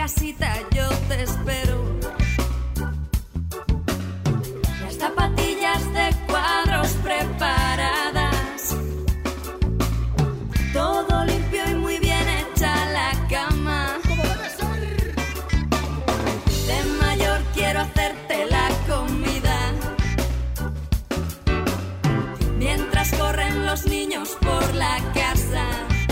casita yo te espero. Las zapatillas de cuadros preparadas, todo limpio y muy bien hecha la cama. De mayor quiero hacerte la comida, mientras corren los niños por la casa.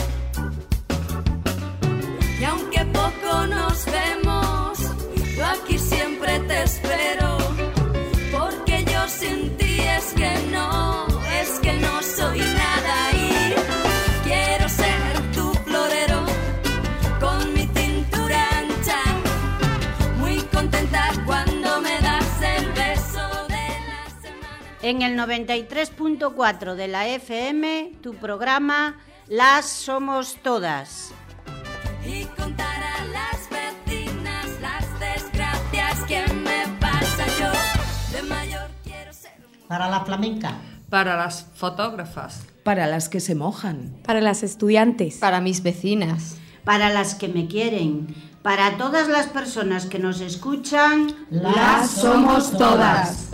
Y aunque poco nos vemos, yo aquí siempre te espero, porque yo sin ti es que no soy nada y quiero ser tu florero con mi cintura ancha, muy contenta cuando me das el beso de la semana. En el 93.4 de la FM, tu programa Las Somos Todas. Y contar a las vecinas las desgracias que me pasa yo. De mayor quiero ser Para la flamenca. Para las fotógrafas. Para las que se mojan. Para las estudiantes. Para mis vecinas. Para las que me quieren. Para todas las personas que nos escuchan. Las somos todas.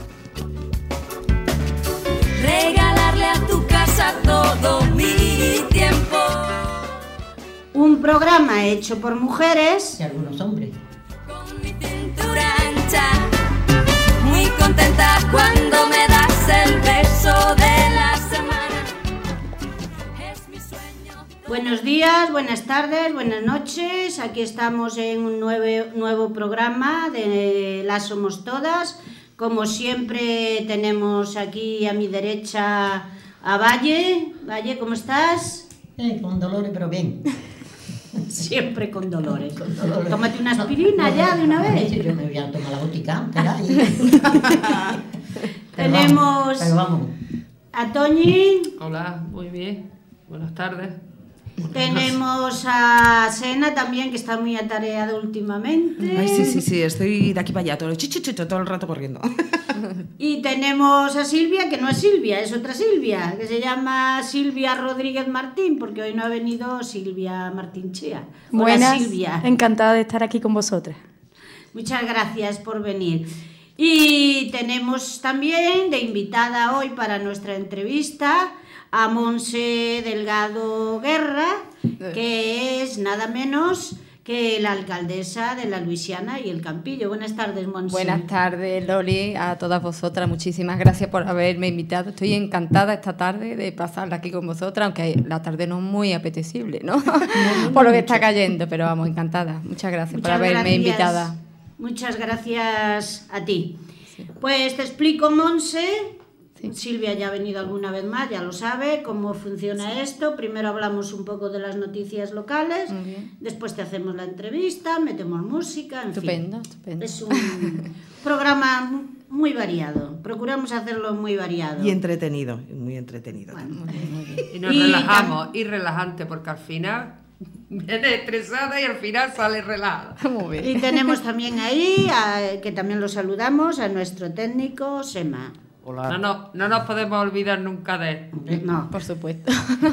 regalarle a tu casa todo mi tiempo. Un programa hecho por mujeres Y algunos hombres. Con mi cintura ancha, muy contenta cuando me das el beso de la semana. Es mi sueño. Buenos días, buenas tardes, buenas noches. Aquí estamos en un nuevo programa de Las Somos Todas. Como siempre tenemos aquí a mi derecha a Valle. Valle, ¿cómo estás? Con dolores, pero bien. Siempre con dolores. Con dolores. Tómate una aspirina ya de una vez. Yo me voy a tomar la botica, espera. Tenemos Pero vamos. a Toñi. Hola, muy bien. Buenas tardes. Tenemos a Sena también, que está muy atareada últimamente. Ay, sí, estoy de aquí para allá, todo el rato corriendo. Y tenemos a Silvia, que no es Silvia, es otra Silvia, que se llama Silvia Rodríguez Martín, porque hoy no ha venido Silvia Martínchea. Hola, Buenas, Silvia. encantada de estar aquí con vosotras. Muchas gracias por venir. Y tenemos también de invitada hoy para nuestra entrevista a Monse Delgado Guerra, que es nada menos que la alcaldesa de la Luisiana y el Campillo. Buenas tardes, Monse. Buenas tardes, Loli, a todas vosotras. Muchísimas gracias por haberme invitado. Estoy encantada esta tarde de pasarla aquí con vosotras, aunque la tarde no es muy apetecible, ¿no? Por lo que está cayendo, pero vamos, encantada. Muchas gracias por haberme invitada. Muchas gracias a ti. Sí. Pues te explico, Monse. Sí. Silvia ya ha venido alguna vez más, ya lo sabe, cómo funciona esto. Primero hablamos un poco de las noticias locales, después te hacemos la entrevista, metemos música, en estupendo. Es un programa muy variado, procuramos hacerlo muy variado. Y entretenido, muy entretenido. Bueno, muy bien. Y nos relajamos, y relajante, porque al final viene estresada y al final sale relajada. Muy bien. Y tenemos también ahí, que también lo saludamos, a nuestro técnico, Sema. Hola. No nos podemos olvidar nunca de él. No, por supuesto.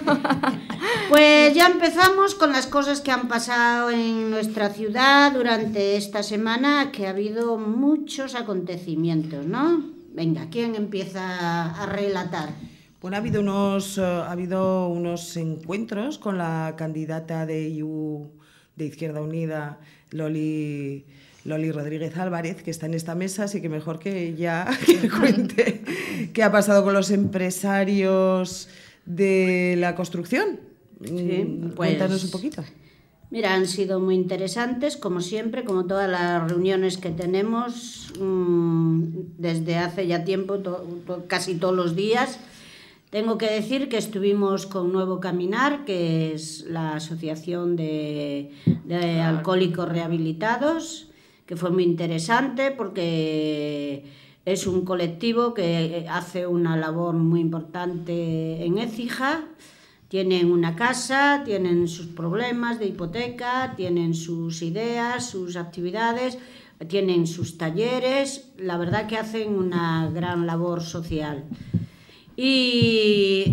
Pues ya empezamos con las cosas que han pasado en nuestra ciudad durante esta semana, que ha habido muchos acontecimientos, ¿no? Venga, ¿quién empieza a relatar? Bueno, ha habido unos encuentros con la candidata de IU de Izquierda Unida, Loli Rodríguez Álvarez, que está en esta mesa, así que mejor que ella que cuente qué ha pasado con los empresarios de la construcción. Sí, pues, cuéntanos un poquito. Mira, han sido muy interesantes, como siempre, como todas las reuniones que tenemos desde hace ya tiempo, casi todos los días. Tengo que decir que estuvimos con Nuevo Caminar, que es la asociación de alcohólicos rehabilitados, que fue muy interesante porque es un colectivo que hace una labor muy importante en Écija. Tienen una casa, tienen sus problemas de hipoteca, tienen sus ideas, sus actividades, tienen sus talleres. La verdad que hacen una gran labor social. Y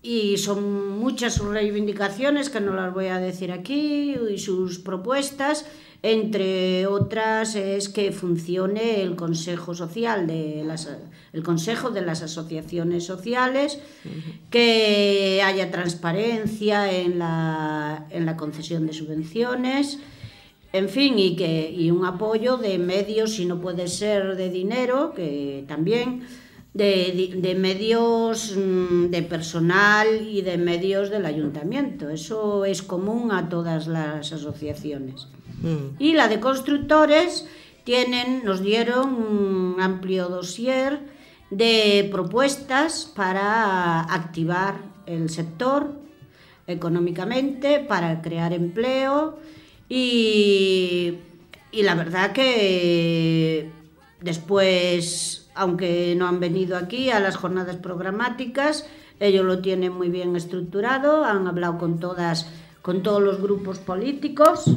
y son muchas sus reivindicaciones, que no las voy a decir aquí, y sus propuestas. Entre otras es que funcione el Consejo Social, el Consejo de las Asociaciones Sociales, que haya transparencia en la concesión de subvenciones, en fin, y un apoyo de medios, si no puede ser de dinero, que también de medios de personal y de medios del ayuntamiento. Eso es común a todas las asociaciones. Y la de constructores nos dieron un amplio dossier de propuestas para activar el sector económicamente, para crear empleo y la verdad que después, aunque no han venido aquí a las jornadas programáticas, ellos lo tienen muy bien estructurado, han hablado con todos los grupos políticos.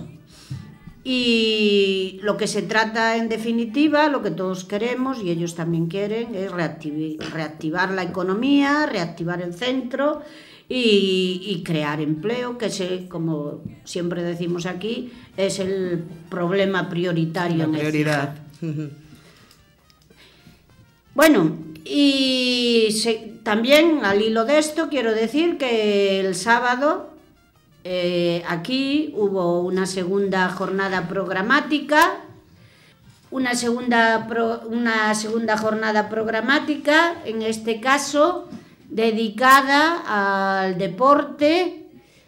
Y lo que se trata, en definitiva, lo que todos queremos y ellos también quieren, es reactivar la economía, reactivar el centro y crear empleo, que como siempre decimos aquí, es el problema prioritario. La prioridad. Bueno, y también al hilo de esto quiero decir que el sábado aquí hubo una segunda jornada programática, una segunda jornada programática, en este caso dedicada al deporte,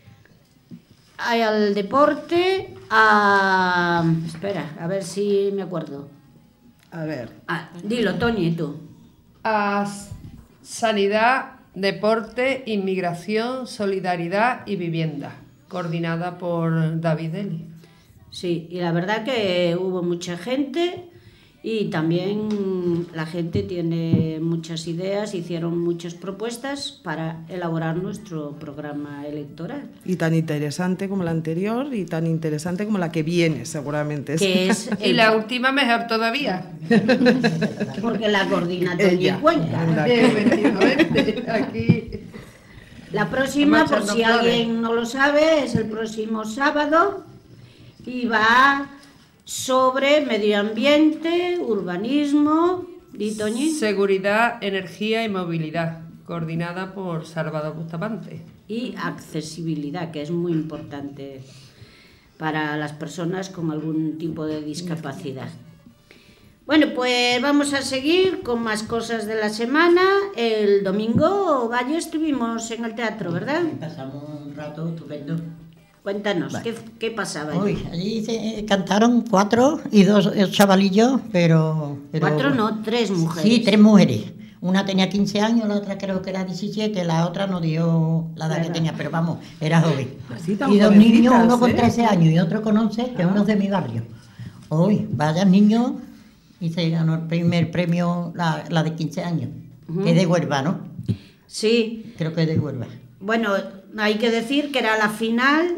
espera, a ver si me acuerdo. A ver. Dilo, Toñi, tú. A sanidad, deporte, inmigración, solidaridad y vivienda, coordinada por David Eli. Sí, y la verdad que hubo mucha gente y también la gente tiene muchas ideas, hicieron muchas propuestas para elaborar nuestro programa electoral. Y tan interesante como la anterior y tan interesante como la que viene, seguramente. Y la última mejor todavía. Porque la coordina Toñi Cuenca. Efectivamente, aquí... La próxima, por si alguien no lo sabe, es el próximo sábado y va sobre medio ambiente, urbanismo, ¿y Toñi? Seguridad, energía y movilidad, coordinada por Salvador Bustamante. Y accesibilidad, que es muy importante para las personas con algún tipo de discapacidad. Bueno, pues vamos a seguir con más cosas de la semana. El domingo, Valle, estuvimos en el teatro, ¿verdad? Pasamos un rato estupendo. Cuéntanos, ¿qué pasaba allí? Allí se cantaron 4 y 2 chavalillos, pero 4 no, 3 mujeres. Sí, 3 mujeres. Una tenía 15 años, la otra creo que era 17, la otra no dio la edad que tenía, pero vamos, era joven. Tan y 2 niños, uno con ¿eh? 13 años y otro con 11, que uno es de mi barrio. Hoy, vayan niños, y se ganó el primer premio la de 15 años, que es de Huelva, ¿no? Sí. Creo que es de Huelva. Bueno, hay que decir que era la final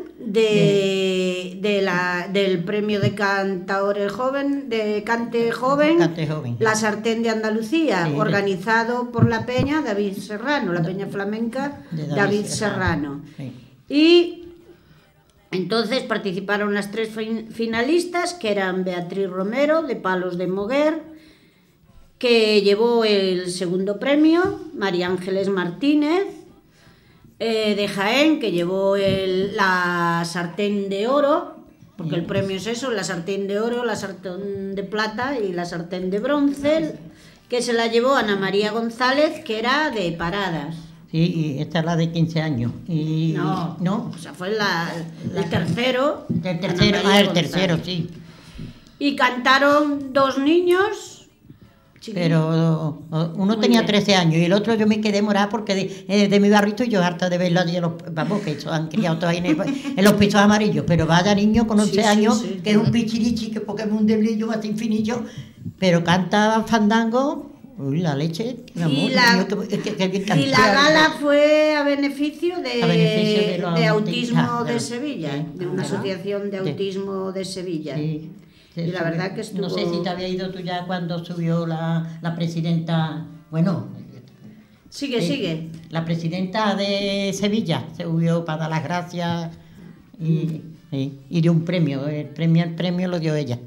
del premio de Cantaores Joven, de Cante Joven, La Sartén de Andalucía, sí, organizado por la Peña David Serrano, la Peña Flamenca David Serrano. Sí. Y entonces participaron las 3 finalistas, que eran Beatriz Romero, de Palos de Moguer, que llevó el segundo premio, María Ángeles Martínez, de Jaén, que llevó la sartén de oro, porque el premio es eso, la sartén de oro, la sartén de plata y la sartén de bronce, que se la llevó Ana María González, que era de Paradas. Sí, y esta es la de 15 años. Y, no, o sea, fue el tercero. El tercero, sí. Y cantaron 2 niños. Pero uno tenía 13 años y el otro yo me quedé morada porque de mi barrito y yo harta de verlo allí, vamos, que se han criado todavía en los pisos amarillos, pero vaya niño con 11 años, que es un pichirichi, que porque es un deblillo más infinillo, pero canta fandango, uy, la leche, mi amor, y la gala fue a beneficio de Autismo de Sevilla, de una asociación de autismo de Sevilla. Sí. Y la verdad que estuvo... No sé si te había ido tú ya cuando subió la presidenta, bueno, Sigue. La presidenta de Sevilla se subió para dar las gracias y dio un premio. El premio lo dio ella.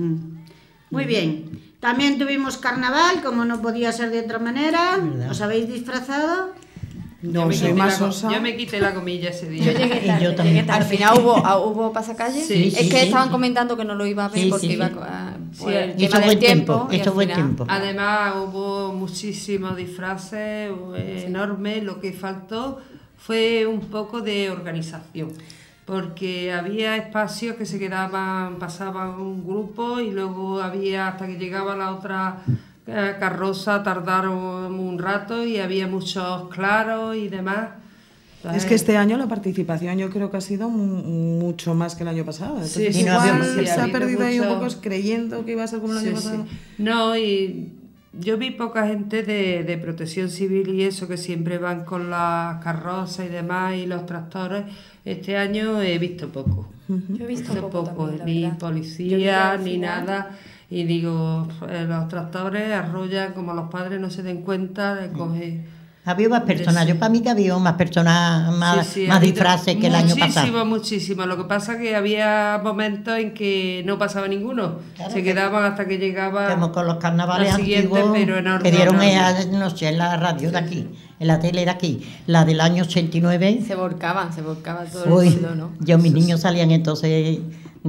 Muy bien. También tuvimos carnaval, como no podía ser de otra manera. ¿Verdad? ¿Os habéis disfrazado? No, soy más sosa. Yo me quité la comilla ese día. Yo llegué tarde, yo también. Al final hubo pasacalle. Sí, es que sí, estaban sí. comentando que no lo iba a ver Sí, porque sí, iba sí. por el Hizo tema del buen tiempo. tiempo, y al hizo buen final- tiempo. Además hubo muchísimos disfraces enormes. Lo que faltó fue un poco de organización, porque había espacios que se quedaban, pasaban un grupo y luego había, hasta que llegaba la otra carroza, tardaron un rato y había muchos claros y demás. Es que este año la participación yo creo que ha sido mucho más que el año pasado. Entonces, sí, igual sí, se ha ha habido perdido ahí un mucho- poco creyendo que iba a ser como el año Sí, pasado. sí. No, y yo vi poca gente de protección civil y eso, que siempre van con las carrozas y demás y los tractores. Este año he visto poco. Yo he visto poco también, la ni verdad. Yo vi policía, al ni final- nada. Y digo, los tractores arrollan, como los padres no se den cuenta de coger... Había más personas. Yo para mí que había más personas, más, Sí, sí, más ha habido disfraces que el año pasado. Muchísimo. Lo que pasa que había momentos en que no pasaba ninguno. Claro Se que- quedaban hasta que llegaba Como con los carnavales la siguiente, antiguos pero en orden, que dieron orden. no sé, en la radio de aquí, en la tele de aquí, la del año 89. Se volcaba todo Uy, el mundo, ¿no? yo, mis niños salían entonces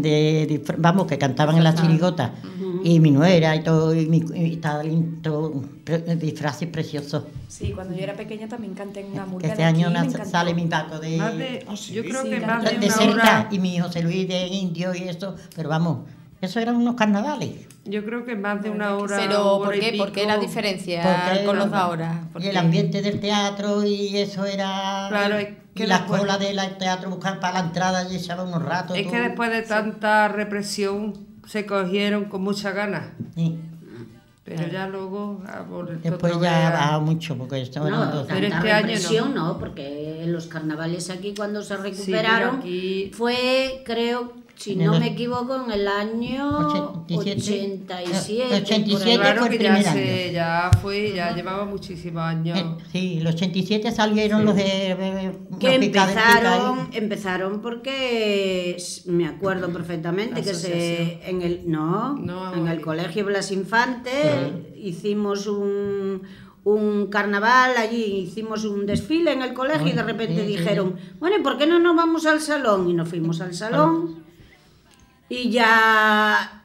vamos, que cantaban en la chirigota, y mi nuera y todo, y estaban todo, disfraces preciosos. Sí, cuando yo era pequeña también canté en una murga. Este de aquí, año me encantó. sale mi Paco de, Más de, yo creo que Sí, más de de una Celta hora, y mi José Luis de Indio y eso, pero vamos, eso eran unos carnavales. yo creo que más de una hora. Pero hora ¿por y qué? ¿Por qué la pico. diferencia Porque con era- los de ahora? Y el ambiente del teatro y eso era... Claro, es que y la después- cola del teatro buscaban para la entrada y echaba unos ratos. Es que todo. después de tanta represión se cogieron con muchas ganas. Sí. Pero ya luego, Después ya ha bajado mucho, porque esto No, bueno, Pero tanta este año represión no, porque los carnavales aquí cuando se recuperaron pero aquí- fue, creo, si En no el me equivoco, en el año 87. 87. 87 por ahí. Claro fue que el ya primer ya llevaba muchísimos años. sí, los 87 salieron los de... Que los pica de pica empezaron porque me acuerdo perfectamente que en el en el colegio Blas Infante hicimos un carnaval allí, hicimos un desfile en el colegio y de repente dijeron, bueno, ¿y por qué no nos vamos al salón? Y nos fuimos al salón y ya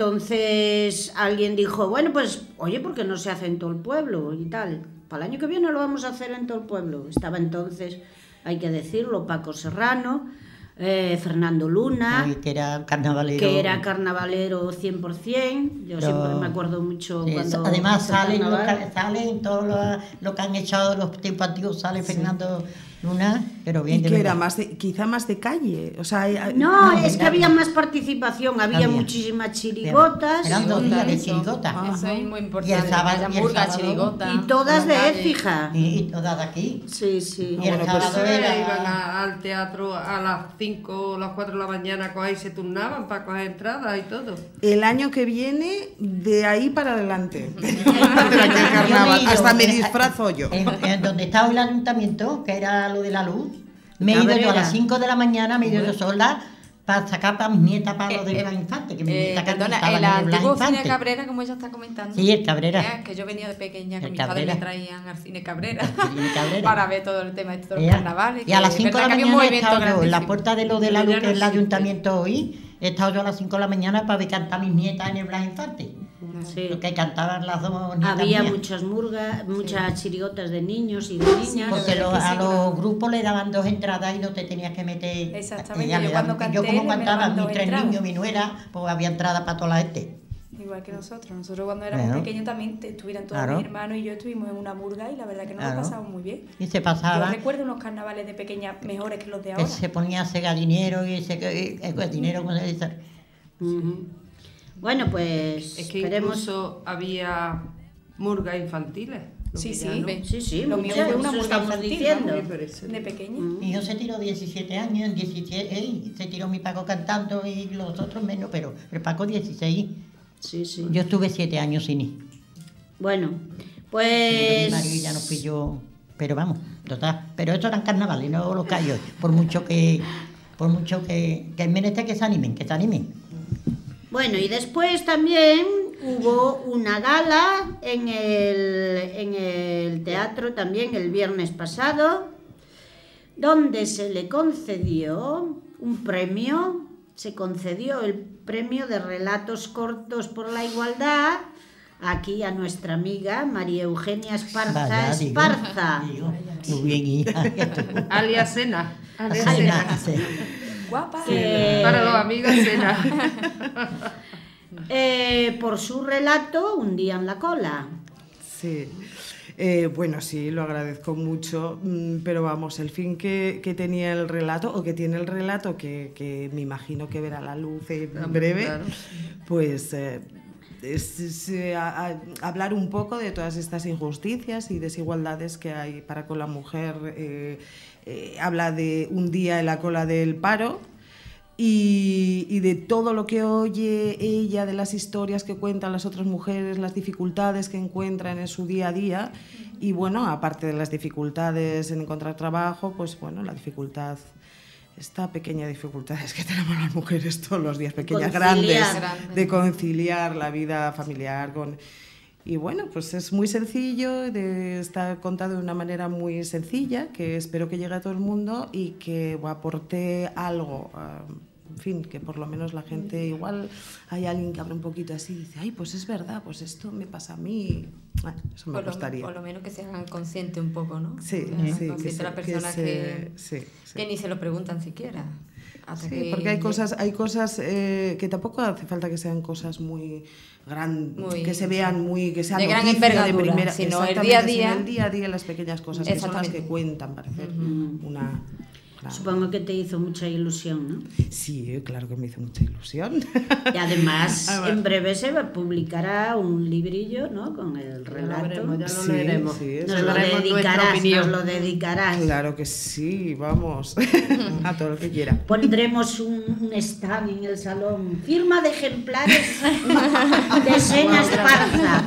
entonces alguien dijo, bueno, pues oye, ¿por qué no se hace en todo el pueblo y tal? Para el año que viene lo vamos a hacer en todo el pueblo. Estaba entonces, hay que decirlo, Paco Serrano, Fernando Luna, Ay, que era carnavalero. que era carnavalero 100%. Yo siempre me acuerdo mucho Sí, cuando... además hizo salen carnaval. todo lo que han echado los tiempos antiguos, sale Fernando Luna, pero bien Y de que era verdad. quizá más de calle. O sea, No, es que venga. había más participación, había Había. muchísimas chirigotas. Eran 2 días de Eso. chirigota. Eso es muy Y el importante. sábado- que haya y el murga, sábado- chirigota, Y todas por de la calle. Écija. Y todas de aquí. Sí, sí. Y el Bueno, sábado Pues era... iban al teatro a las 5 o las 4 de la mañana a coger y se turnaban para coger entradas y todo. el año que viene, de ahí para adelante. De aquí al Yo me carnaval. he ido, Hasta me disfrazo yo. En donde estaba el ayuntamiento, que era lo de la luz, me he ido yo a Cabrera. las 5 de la mañana, me he ido yo sola para sacar para mis nietas para lo de Blas Infante, que mi nieta Perdona, cantaba el en el Blas antiguo cine Infante. Cabrera, como ella está comentando. Sí, el Cabrera. Que yo venía de pequeña, que El mis padres Cabrera. me traían al cine Cabrera, cine Cabrera. para ver todo el tema de todos los Ya. carnavales. Y a las que 5 de verdad la que había un mañana he movimiento estado yo en la grandísimo. puerta de lo de la Pero luz, ya que no es el existe. ayuntamiento hoy. He estado yo a las 5 de la mañana para ver cantar a mis nietas en el Blas Infante. Sí. Lo que cantaban las dos nietas Había mías. muchas murgas, muchas chirigotas de niños y de niñas. Porque verdad que a sí, los claro. grupos le daban 2 entradas y no te tenías que meter. Exactamente, Ya le yo cuando daban- canté, como me cantaba daban mis 2 3 entradas. niños, mi nuera, pues había entrada para toda la gente. Igual que nosotros. Nosotros cuando éramos Claro. pequeños también estuvieran todos Claro. mis hermanos y yo estuvimos en una murga y la verdad que nos Claro. lo pasamos muy bien. Y se Yo pasaba, recuerdo unos carnavales de pequeña mejores que los de que ahora. se ponía ese gallinero y ese gallinero, ¿cómo se dice? Ujú. Bueno, pues Es que esperemos... incluso había murgas infantiles. lo Sí, que sí, ya no. ven. Sí, sí, Lo mío muchas, fue una eso murga estamos infantil, diciendo. vamos, Sí, pero eso- de pequeña. Y yo se tiró 17 años, en 17, se tiró mi Paco cantando y los otros menos, pero el Paco 16. Sí, sí. Yo estuve 7 años sin ir. Bueno, Pues... Mi marido ya nos pilló, pero vamos, total. Pero estos eran carnavales, no los que hay hoy. Por mucho que es menester que se animen, Bueno, y después también hubo una gala en el teatro también el viernes pasado, donde se le concedió un premio, se concedió el premio de relatos cortos por la igualdad aquí a nuestra amiga María Eugenia Esparza. Vaya, Esparza. Muy bien, hija. Alias Sena. Sí. Guapa. Para los amigos Sena. Por su relato Un día en la cola. Sí. Bueno, sí, lo agradezco mucho, pero vamos, el fin que tenía el relato, o que tiene el relato, que me imagino que verá la luz en breve, claro. Pues hablar un poco de todas estas injusticias y desigualdades que hay para con la mujer. Habla de un día en la cola del paro, y de todo lo que oye ella, de las historias que cuentan las otras mujeres, las dificultades que encuentran en su día a día. Y bueno, aparte de las dificultades en encontrar trabajo, pues bueno, la dificultad, esta pequeña dificultades que tenemos las mujeres todos los días, pequeñas, grandes, de conciliar la vida familiar con... Y bueno, pues es muy sencillo, está contado de una manera muy sencilla, que espero que llegue a todo el mundo y que aporte algo, en fin, que por lo menos la gente, igual hay alguien que abre un poquito así y dice, ay, pues es verdad, pues esto me pasa a mí. Eso me gustaría. Por lo menos que se hagan conscientes un poco, ¿no? Sí, sí, conscientes las personas que ni se lo preguntan siquiera. Sí, porque hay cosas que tampoco hace falta que sean cosas muy grandes, que se vean muy, que sean de gran envergadura, de primera, sino el día a día, las pequeñas cosas que son las que cuentan para hacer una... Claro. Supongo que te hizo mucha ilusión, ¿no? Sí, claro que me hizo mucha ilusión. Y además, en breve se publicará un librillo, ¿no? Con el relato. Ya lo leeremos. Sí, Nos lo dedicarás. Claro que sí, vamos. A todo lo que quiera. Pondremos un stand en el salón. Firma de ejemplares de Sena Esparza.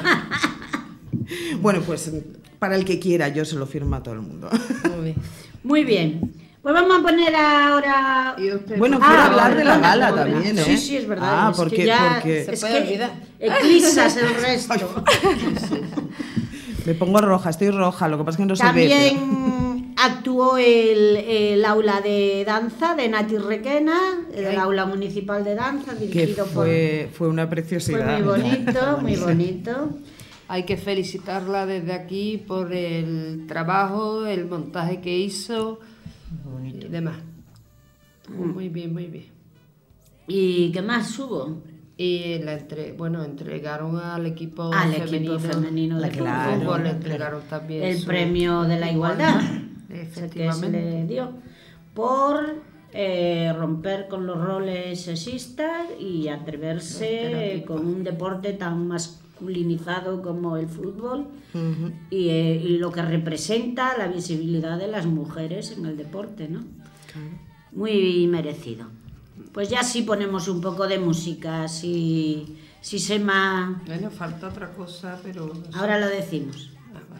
Bueno, pues para el que quiera, yo se lo firmo a todo el mundo. Muy bien. Muy bien. Pues vamos a poner ahora... Bueno, quiero hablar de la gala también, ¿eh? Sí, sí, es verdad. Porque se puede olvidar. Eclipsas el resto. Me pongo roja, estoy roja, lo que pasa es que no se ve. También actuó el aula de danza de Nati Requena, el aula municipal de danza, dirigido fue una preciosidad. Fue muy bonito, muy bonito. Hay que felicitarla desde aquí por el trabajo, el montaje que hizo y demás. Muy bien, muy bien. ¿Y qué más hubo? Y entregaron al equipo femenino de fútbol, le entregaron también el premio de la igualdad, efectivamente, que se le dio por romper con los roles sexistas y atreverse con un deporte tan masculinizado como el fútbol y lo que representa la visibilidad de las mujeres en el deporte, ¿no? Muy merecido. Pues ya sí ponemos un poco de música, si Sema... Bueno, falta otra cosa, pero... No sé. Ahora lo decimos. Vale.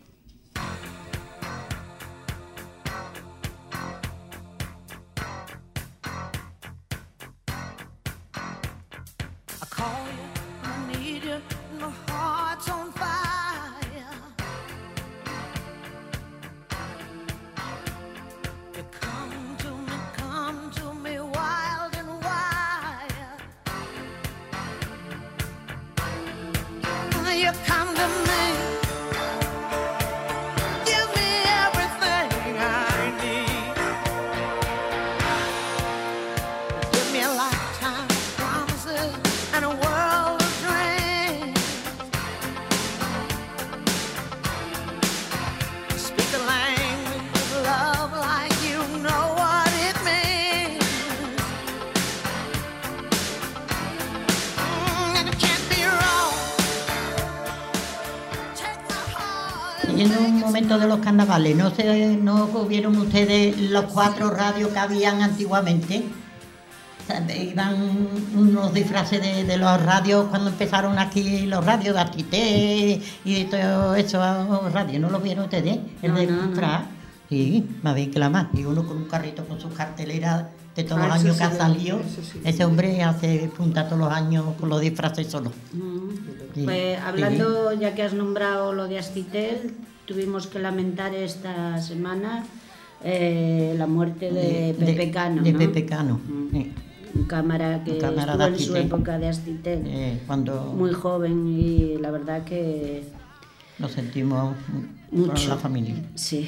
En un momento de los carnavales, ¿no vieron ustedes los 4 radios que habían antiguamente? Iban unos disfraces de los radios cuando empezaron aquí los radios de Astité y de todo eso, radio, ¿no lo vieron ustedes? El de disfraz. Sí, más bien que la más. Y uno con un carrito con sus carteleras de todos los años que ha salido. Ese hombre hace punta todos los años con los disfraces solo. Sí, pues hablando, ya que has nombrado lo de Astitel, tuvimos que lamentar esta semana la muerte de Pepe Cano. De Pepe Cano, sí. Un cámara que estuvo en su época de Astitel, muy joven, y la verdad que nos sentimos mucho con la familia. Sí.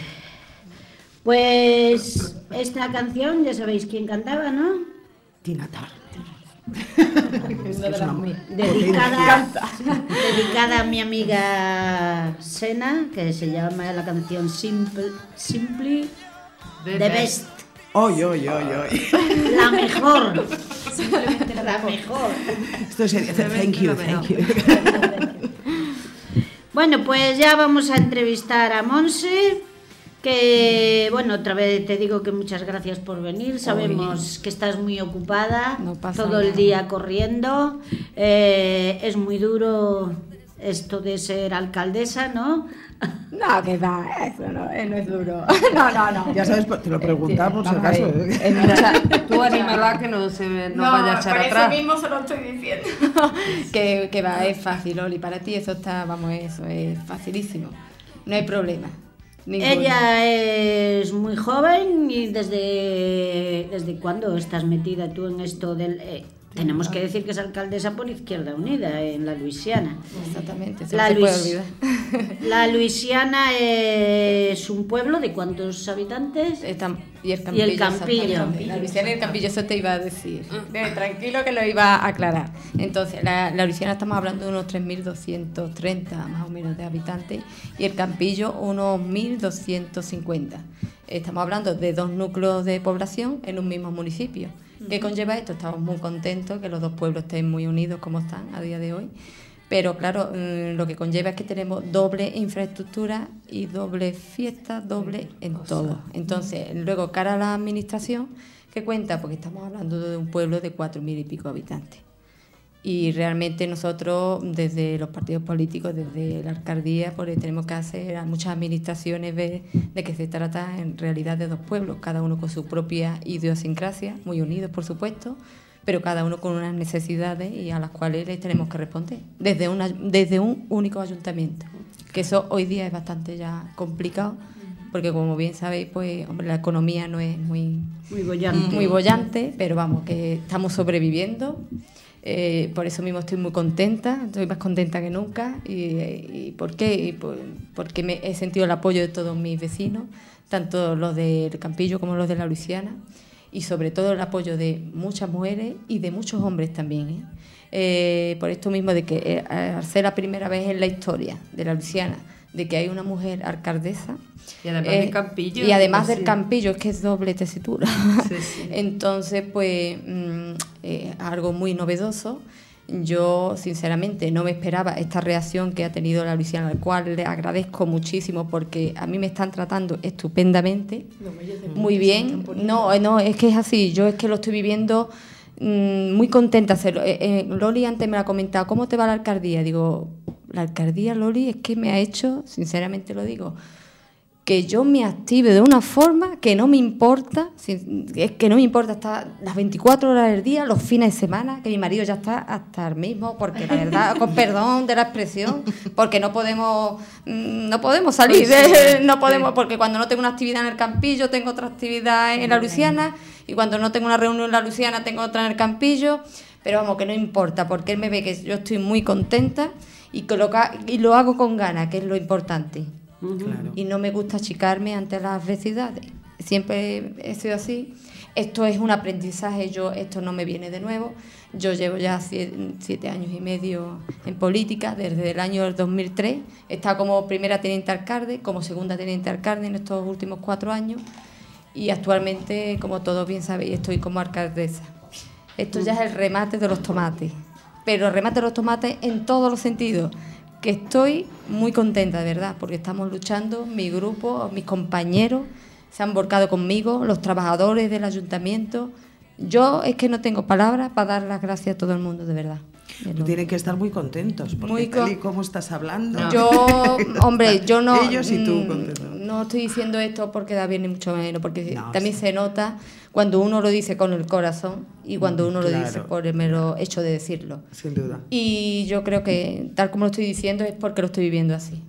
Pues esta canción, ya sabéis quién cantaba, ¿no? Tina Turner. Dedicada a mi amiga Sena, que se llama la canción Simply The Best. ¡Oy, oy, oy, oy! La mejor. Simplemente la mejor. Esto sería thank you. Bueno, pues ya vamos a entrevistar a Monse, que, bueno, otra vez te digo que muchas gracias por venir. Sabemos que estás muy ocupada, todo el día corriendo. Es muy duro esto de ser alcaldesa, ¿no? No, que va, eso no es duro. No. Ya sabes, te lo preguntamos por si acaso. Tú anímala que no vaya a echar atrás. Por eso mismo se lo estoy diciendo. que va, es fácil, Oli, para ti eso está, eso es facilísimo. No hay problema. Ninguno. Ella es muy joven. ¿Y desde cuándo estás metida tú en esto del...? Tenemos que decir que es alcaldesa por Izquierda Unida en la Luisiana. Exactamente, eso no se puede olvidar. La Luisiana es un pueblo de ¿cuántos habitantes? Y el Campillo. La Luisiana y el Campillo, eso te iba a decir. Tranquilo que lo iba a aclarar. Entonces, la Luisiana estamos hablando de unos 3.230 más o menos de habitantes y el Campillo unos 1.250. Estamos hablando de 2 núcleos de población en un mismo municipio. ¿Qué conlleva esto? Estamos muy contentos que los 2 pueblos estén muy unidos como están a día de hoy, pero claro, lo que conlleva es que tenemos doble infraestructura y doble fiesta, doble en todo. Entonces, luego cara a la administración, ¿qué cuenta? Porque estamos hablando de un pueblo de 4.000 y pico habitantes. Y realmente nosotros, desde los partidos políticos, desde la alcaldía, pues tenemos que hacer a muchas administraciones ver de que se trata en realidad de 2 pueblos, cada uno con su propia idiosincrasia, muy unidos por supuesto, pero cada uno con unas necesidades y a las cuales les tenemos que responder, desde un único ayuntamiento, que eso hoy día es bastante ya complicado, porque como bien sabéis, pues hombre, la economía no es muy bollante, pero vamos, que estamos sobreviviendo. Por eso mismo estoy muy contenta, estoy más contenta que nunca. ¿Y por qué? Porque he sentido el apoyo de todos mis vecinos, tanto los del Campillo como los de la Luisiana, y sobre todo el apoyo de muchas mujeres y de muchos hombres también. Por esto mismo de que al ser la primera vez en la historia de la Luisiana de que hay una mujer alcaldesa. Y además del Campillo. Y además del Campillo, es que es doble tesitura. Sí. Entonces, pues, algo muy novedoso. Yo, sinceramente, no me esperaba esta reacción que ha tenido la Luisiana, al cual le agradezco muchísimo porque a mí me están tratando estupendamente, muy bien. No, es que es así. Yo es que lo estoy viviendo muy contenta. Loli antes me lo ha comentado, ¿cómo te va la alcaldía? Digo, la alcaldía, Loli, es que me ha hecho, sinceramente lo digo, que yo me active de una forma que no me importa, es que no me importa hasta las 24 horas del día, los fines de semana, que mi marido ya está hasta el mismo, porque la verdad, con perdón de la expresión, porque no podemos salir, porque cuando no tengo una actividad en el Campillo, tengo otra actividad en la Luisiana, y cuando no tengo una reunión en la Luisiana, tengo otra en el Campillo, pero vamos, que no importa, porque él me ve que yo estoy muy contenta y lo hago con ganas, que es lo importante. Claro. Y no me gusta achicarme ante las adversidades. Siempre he sido así. Esto es un aprendizaje, esto no me viene de nuevo. Yo llevo ya 7 años y medio en política, desde el año 2003. He estado como primera teniente alcalde, como segunda teniente alcalde en estos últimos 4 años. Y actualmente, como todos bien sabéis, estoy como alcaldesa. Esto ya es el remate de los tomates. Pero el remate de los tomates en todos los sentidos. Que estoy muy contenta, de verdad, porque estamos luchando, mi grupo, mis compañeros se han volcado conmigo, los trabajadores del ayuntamiento, Yo es que no tengo palabras para dar las gracias a todo el mundo, de verdad. Pues tienen que estar muy contentos, porque Muy tal y como estás hablando... Yo no... Ellos y tú contentos. No estoy diciendo esto porque da bien ni mucho menos, porque No, también sí. se nota cuando uno lo dice con el corazón y cuando uno lo dice Claro. por el mero hecho de decirlo. Sin duda. Y yo creo que tal como lo estoy diciendo es porque lo estoy viviendo así.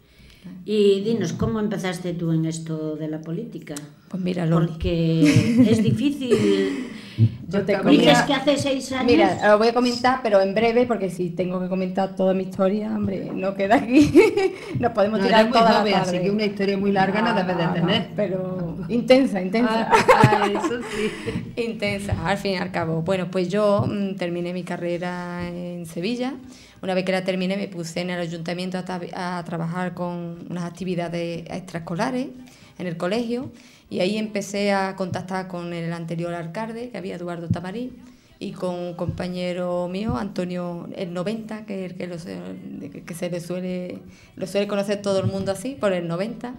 Y dinos, ¿cómo empezaste tú en esto de la política? Pues mira, Loli. Porque es difícil. Yo te Dices que hace 6 años. Mira, lo voy a comentar, pero en breve, porque si tengo que comentar toda mi historia, hombre, no queda aquí. Nos podemos No, tirar eres muy toda la joven, tarde. así que una historia muy larga no debes de tener. Pero intensa. Eso sí. Intensa, al fin y al cabo. Bueno, pues yo terminé mi carrera en Sevilla. Una vez que la terminé me puse en el ayuntamiento a trabajar con unas actividades extraescolares en el colegio y ahí empecé a contactar con el anterior alcalde, que había Eduardo Tamarí, y con un compañero mío, Antonio el 90, que es el que se lo suele conocer todo el mundo así, por el 90.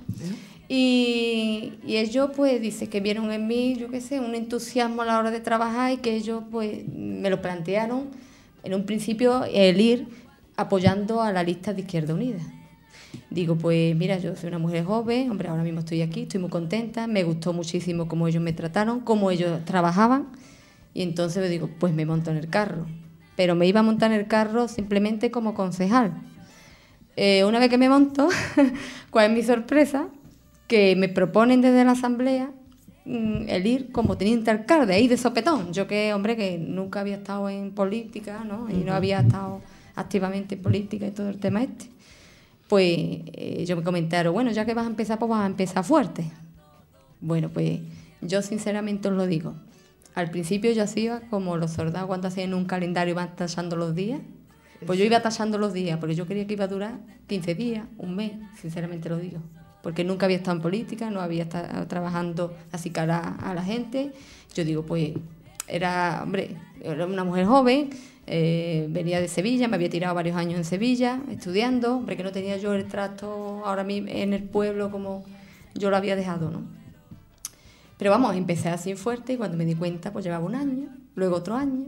Y ellos pues dice que vieron en mí, yo qué sé, un entusiasmo a la hora de trabajar y que ellos pues me lo plantearon en un principio el ir apoyando a la lista de Izquierda Unida. Digo, pues mira, yo soy una mujer joven, hombre, ahora mismo estoy aquí, estoy muy contenta, me gustó muchísimo cómo ellos me trataron, cómo ellos trabajaban, y entonces me digo, pues me monto en el carro. Pero me iba a montar en el carro simplemente como concejal. Una vez que me monto, ¿cuál es mi sorpresa? Que me proponen desde la asamblea el ir como teniente alcalde, ahí de sopetón. Yo que, hombre, que nunca había estado en política, ¿no? Y no había estado activamente en política y todo el tema este. Pues yo me comentaron, bueno, ya que vas a empezar, pues vas a empezar fuerte. Bueno, pues yo sinceramente os lo digo. Al principio yo hacía como los soldados cuando hacían un calendario y van tachando los días. Pues yo iba tachando los días, porque yo creía que iba a durar 15 días, un mes, sinceramente lo digo. Porque nunca había estado en política, no había estado trabajando así cara a la gente. Yo digo, pues era una mujer joven, venía de Sevilla, me había tirado varios años en Sevilla, estudiando, hombre, que no tenía yo el trato ahora mismo en el pueblo como yo lo había dejado, ¿no? Pero vamos, empecé así fuerte y cuando me di cuenta, pues llevaba un año, luego otro año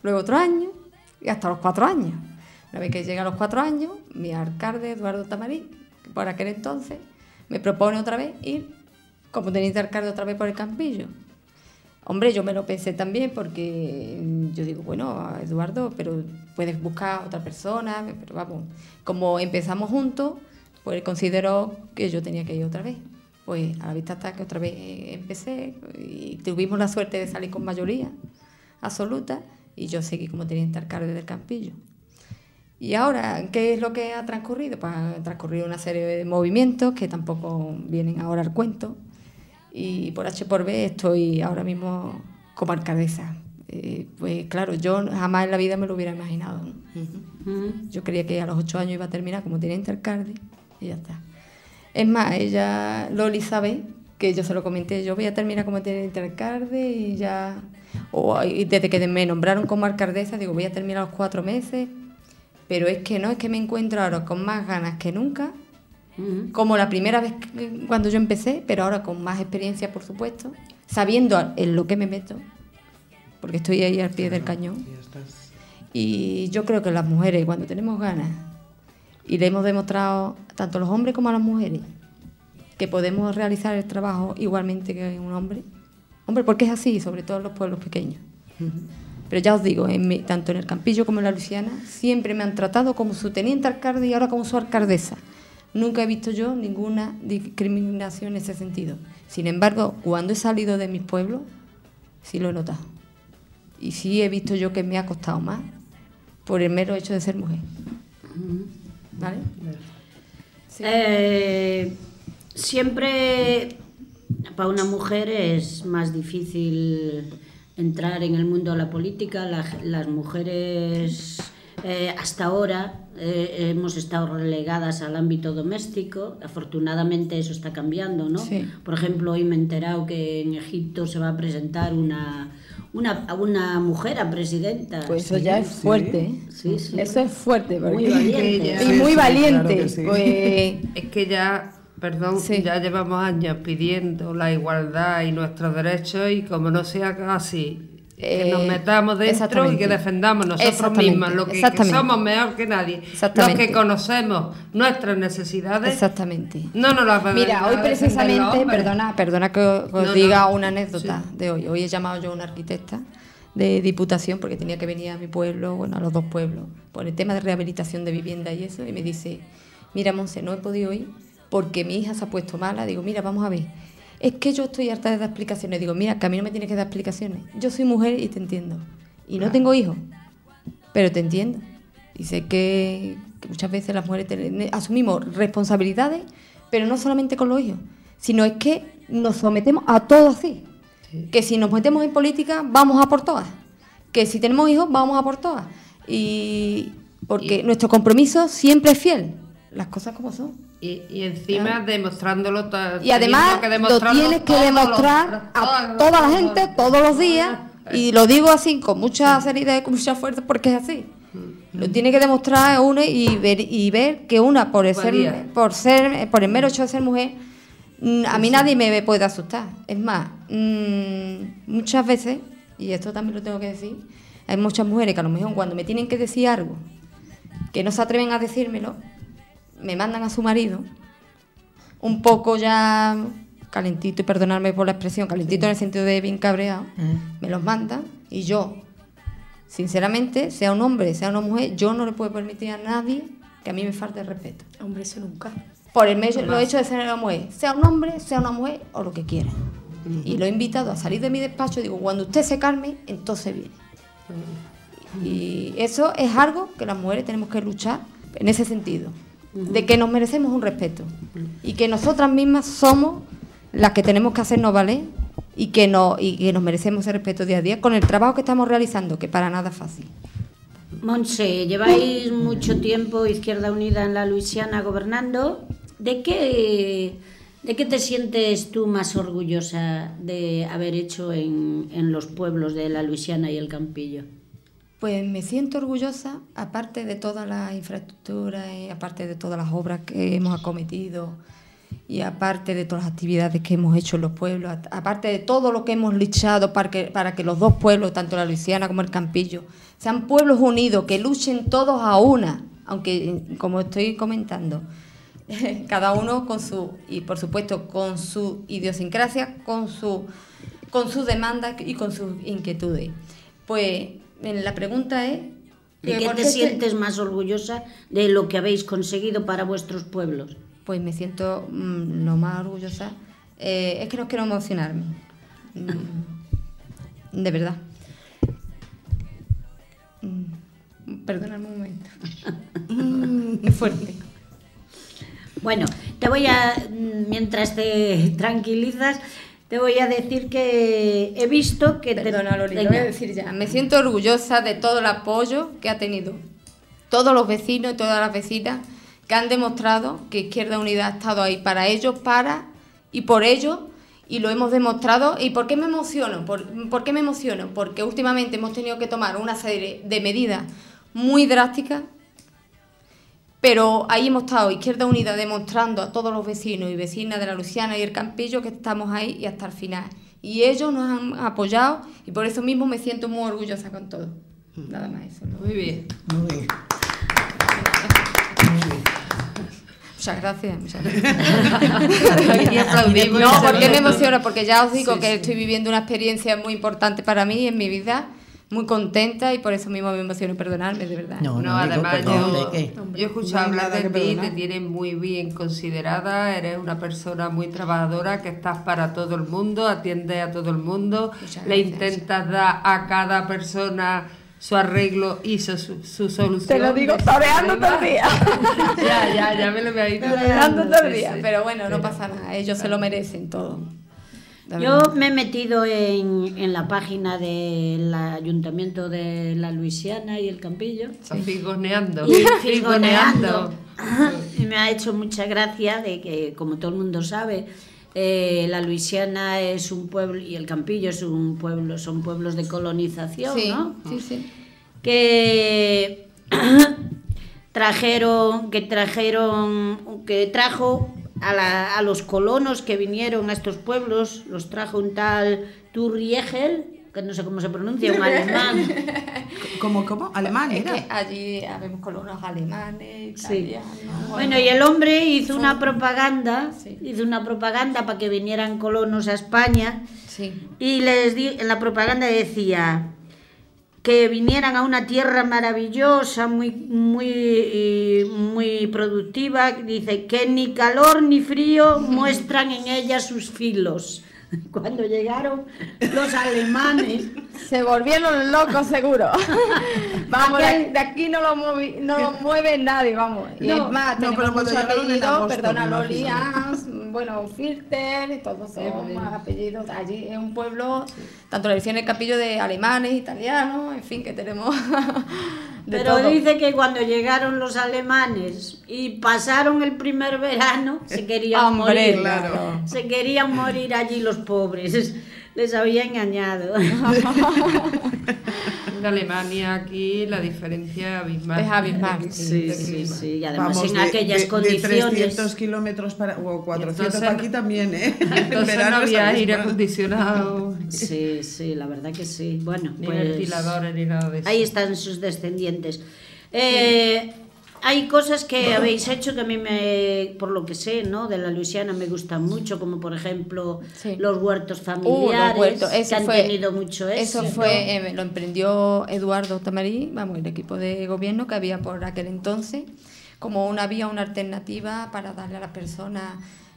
y hasta los 4 años. Una vez que llega a los 4 años, mi alcalde, Eduardo Tamarí, que por aquel entonces, me propone otra vez ir como teniente alcalde otra vez por el Campillo. Hombre, yo me lo pensé también porque yo digo, bueno, Eduardo, pero puedes buscar a otra persona, pero vamos, como empezamos juntos, pues consideró que yo tenía que ir otra vez. Pues a la vista está que otra vez empecé y tuvimos la suerte de salir con mayoría absoluta y yo seguí como teniente alcalde del Campillo. Y ahora, ¿qué es lo que ha transcurrido? Pues ha transcurrido una serie de movimientos que tampoco vienen ahora al cuento. Y por H por B estoy ahora mismo como alcaldesa. Pues claro, yo jamás en la vida me lo hubiera imaginado, ¿no? Yo creía que a los 8 años iba a terminar como teniente alcalde y ya está. Es más, ella, Loli, sabe que yo se lo comenté, yo voy a terminar como teniente alcalde y ya... y desde que me nombraron como alcaldesa, digo, voy a terminar los 4 meses... Pero es que no, es que me encuentro ahora con más ganas que nunca, como la primera vez cuando yo empecé, pero ahora con más experiencia, por supuesto, sabiendo en lo que me meto, porque estoy ahí al pie del cañón. Y yo creo que las mujeres, cuando tenemos ganas, y le hemos demostrado, tanto a los hombres como a las mujeres, que podemos realizar el trabajo igualmente que un hombre, porque es así, sobre todo en los pueblos pequeños. Pero ya os digo, tanto en el Campillo como en la Luisiana, siempre me han tratado como su teniente alcalde y ahora como su alcaldesa. Nunca he visto yo ninguna discriminación en ese sentido. Sin embargo, cuando he salido de mis pueblos, sí lo he notado. Y sí he visto yo que me ha costado más por el mero hecho de ser mujer. ¿Vale? Sí. Siempre para una mujer es más difícil entrar en el mundo de la política. Las mujeres hasta ahora hemos estado relegadas al ámbito doméstico. Afortunadamente eso está cambiando, ¿no? Sí. Por ejemplo, hoy me he enterado que en Egipto se va a presentar una mujer a presidenta. Pues eso ya es fuerte, ¿eh? Sí, sí. Eso es fuerte. Muy valiente. Y muy valiente. Claro que sí. Pues, Es que ya, perdón, Sí. ya llevamos años pidiendo la igualdad y nuestros derechos y como no sea así Que nos metamos dentro y Exactamente. que defendamos nosotros Exactamente. mismos, lo que Exactamente. somos mejor que nadie. Los Exactamente. que conocemos nuestras necesidades, Exactamente. no nos las van Mira, hoy a defender los precisamente, hombres. perdona que os No, diga no. una anécdota de hoy. Hoy he llamado yo a una arquitecta de Diputación porque tenía que venir a mi pueblo, bueno, a los dos pueblos, por el tema de rehabilitación de vivienda y eso, y me dice, mira, Monse, no he podido ir porque mi hija se ha puesto mala. Digo, mira, vamos a ver, es que yo estoy harta de dar explicaciones. Digo, mira, que a mí no me tienes que dar explicaciones. Yo soy mujer y te entiendo. Y no tengo hijos, pero te entiendo. Y sé que muchas veces las mujeres asumimos responsabilidades, pero no solamente con los hijos, sino es que nos sometemos a todo así. Sí. Que si nos metemos en política, vamos a por todas. Que si tenemos hijos, vamos a por todas. Y porque nuestro compromiso siempre es fiel. Las cosas como son. Y encima demostrándolo todo. Y además lo tienes que demostrar a toda la gente todos los días. Y lo digo así con mucha seriedad y con mucha fuerza porque es así. Lo tiene que demostrar uno y ver que una por el mero hecho de ser mujer, a mí nadie me puede asustar. Es más, muchas veces, y esto también lo tengo que decir, hay muchas mujeres que a lo mejor cuando me tienen que decir algo que no se atreven a decírmelo, me mandan a su marido un poco ya calentito, y perdonadme por la expresión, calentito en el sentido de bien cabreado, me los mandan y yo, sinceramente, sea un hombre, sea una mujer, yo no le puedo permitir a nadie que a mí me falte el respeto. Hombre, eso nunca. Por el lo hecho de ser una mujer, sea un hombre, sea una mujer o lo que quiera. Y lo he invitado a salir de mi despacho y digo, cuando usted se calme, entonces viene. Y eso es algo que las mujeres tenemos que luchar en ese sentido, de que nos merecemos un respeto y que nosotras mismas somos las que tenemos que hacernos valer y que nos merecemos ese respeto día a día con el trabajo que estamos realizando, que para nada es fácil. Monse, lleváis mucho tiempo Izquierda Unida en la Luisiana gobernando. ¿De qué te sientes tú más orgullosa de haber hecho en los pueblos de la Luisiana y el Campillo? Pues me siento orgullosa, aparte de todas las infraestructuras, aparte de todas las obras que hemos acometido y aparte de todas las actividades que hemos hecho en los pueblos, aparte de todo lo que hemos luchado para que los dos pueblos, tanto la Luisiana como el Campillo, sean pueblos unidos, que luchen todos a una, aunque, como estoy comentando, cada uno con su, y por supuesto con su idiosincrasia, con sus demandas y con sus inquietudes. Pues la pregunta es... ¿De qué te sientes más orgullosa de lo que habéis conseguido para vuestros pueblos? Pues me siento lo más orgullosa. Es que no quiero emocionarme. De verdad. Perdóname un momento. Es fuerte. Bueno, mientras te tranquilizas, te voy a decir que he visto que... Perdona, Loli, te voy a decir ya. Me siento orgullosa de todo el apoyo que ha tenido todos los vecinos y todas las vecinas que han demostrado que Izquierda Unida ha estado ahí para ellos, y por ellos, y lo hemos demostrado. ¿Y por qué me emociono? ¿Por qué me emociono? Porque últimamente hemos tenido que tomar una serie de medidas muy drásticas, pero ahí hemos estado, Izquierda Unida, demostrando a todos los vecinos y vecinas de la Luisiana y el Campillo que estamos ahí y hasta el final. Y ellos nos han apoyado y por eso mismo me siento muy orgullosa con todo. Nada más eso. Muy bien. Muy bien. Muchas gracias. Aquí aplaudimos. No, ¿por qué me emociona? Porque ya os digo que estoy viviendo una experiencia muy importante para mí en mi vida, muy contenta, y por eso mismo me emociono. Perdonadme, de verdad. No, Además digo, yo he escuchado hablar de ti, te tienes muy bien considerada, eres una persona muy trabajadora, que estás para todo el mundo, atiendes a todo el mundo, le intentas dar a cada persona su arreglo y su solución. Te lo digo toreando todo el día. ya me lo había ido. Toreando todo el día. Pero bueno, no pasa nada, ellos se lo merecen todo. Yo me he metido en la página del Ayuntamiento de la Luisiana y el Campillo. Figoneando. Figoneando. Y me ha hecho mucha gracia de que, como todo el mundo sabe, la Luisiana es un pueblo y el Campillo es un pueblo, son pueblos de colonización, sí, ¿no? Sí. Que trajo a los colonos que vinieron a estos pueblos, los trajo un tal Turriegel, que no sé cómo se pronuncia, un alemán. ¿Cómo? ¿Alemán Es era? que allí habemos colonos alemanes, Sí. italianos. Bueno, y el hombre hizo una propaganda, Sí. para que vinieran colonos a España, Sí. y en la propaganda decía que vinieran a una tierra maravillosa, muy productiva. Dice que ni calor ni frío muestran en ella sus filos. Cuando llegaron los alemanes, Se volvieron locos seguro. Vamos, de aquí no lo mueve nadie, vamos. Y No, es más, no, tenemos pero cuando muchos llegaron en apellidos, agosto, perdona, me Loli, imagino. bueno, Filter, todos son más apellidos. Allí es un pueblo, tanto le decían el capillo de alemanes, italianos, en fin, que tenemos de pero todo. dice que cuando llegaron los alemanes y pasaron el primer verano, se querían Hombre, morir. claro. Se querían morir allí los pobres. Les había engañado. En Alemania aquí la diferencia es abismal. Es abismal, Sí. Y además Vamos, en aquellas condiciones. De 300 kilómetros o 400 Entonces para aquí también, ¿eh? En Entonces verano no es había aire abismal. acondicionado, Sí, la verdad que sí. Bueno, ni pues ventiladores, ni nada de eso. ahí están sus descendientes. Hay cosas que habéis hecho que a mí, por lo que sé, ¿no? De la Luisiana me gustan mucho, como por ejemplo Sí. los huertos Los familiares, huertos, que han tenido mucho éxito. Eso fue, lo emprendió Eduardo Tamarí, vamos, el equipo de gobierno que había por aquel entonces, como una vía, una alternativa para darle a las personas,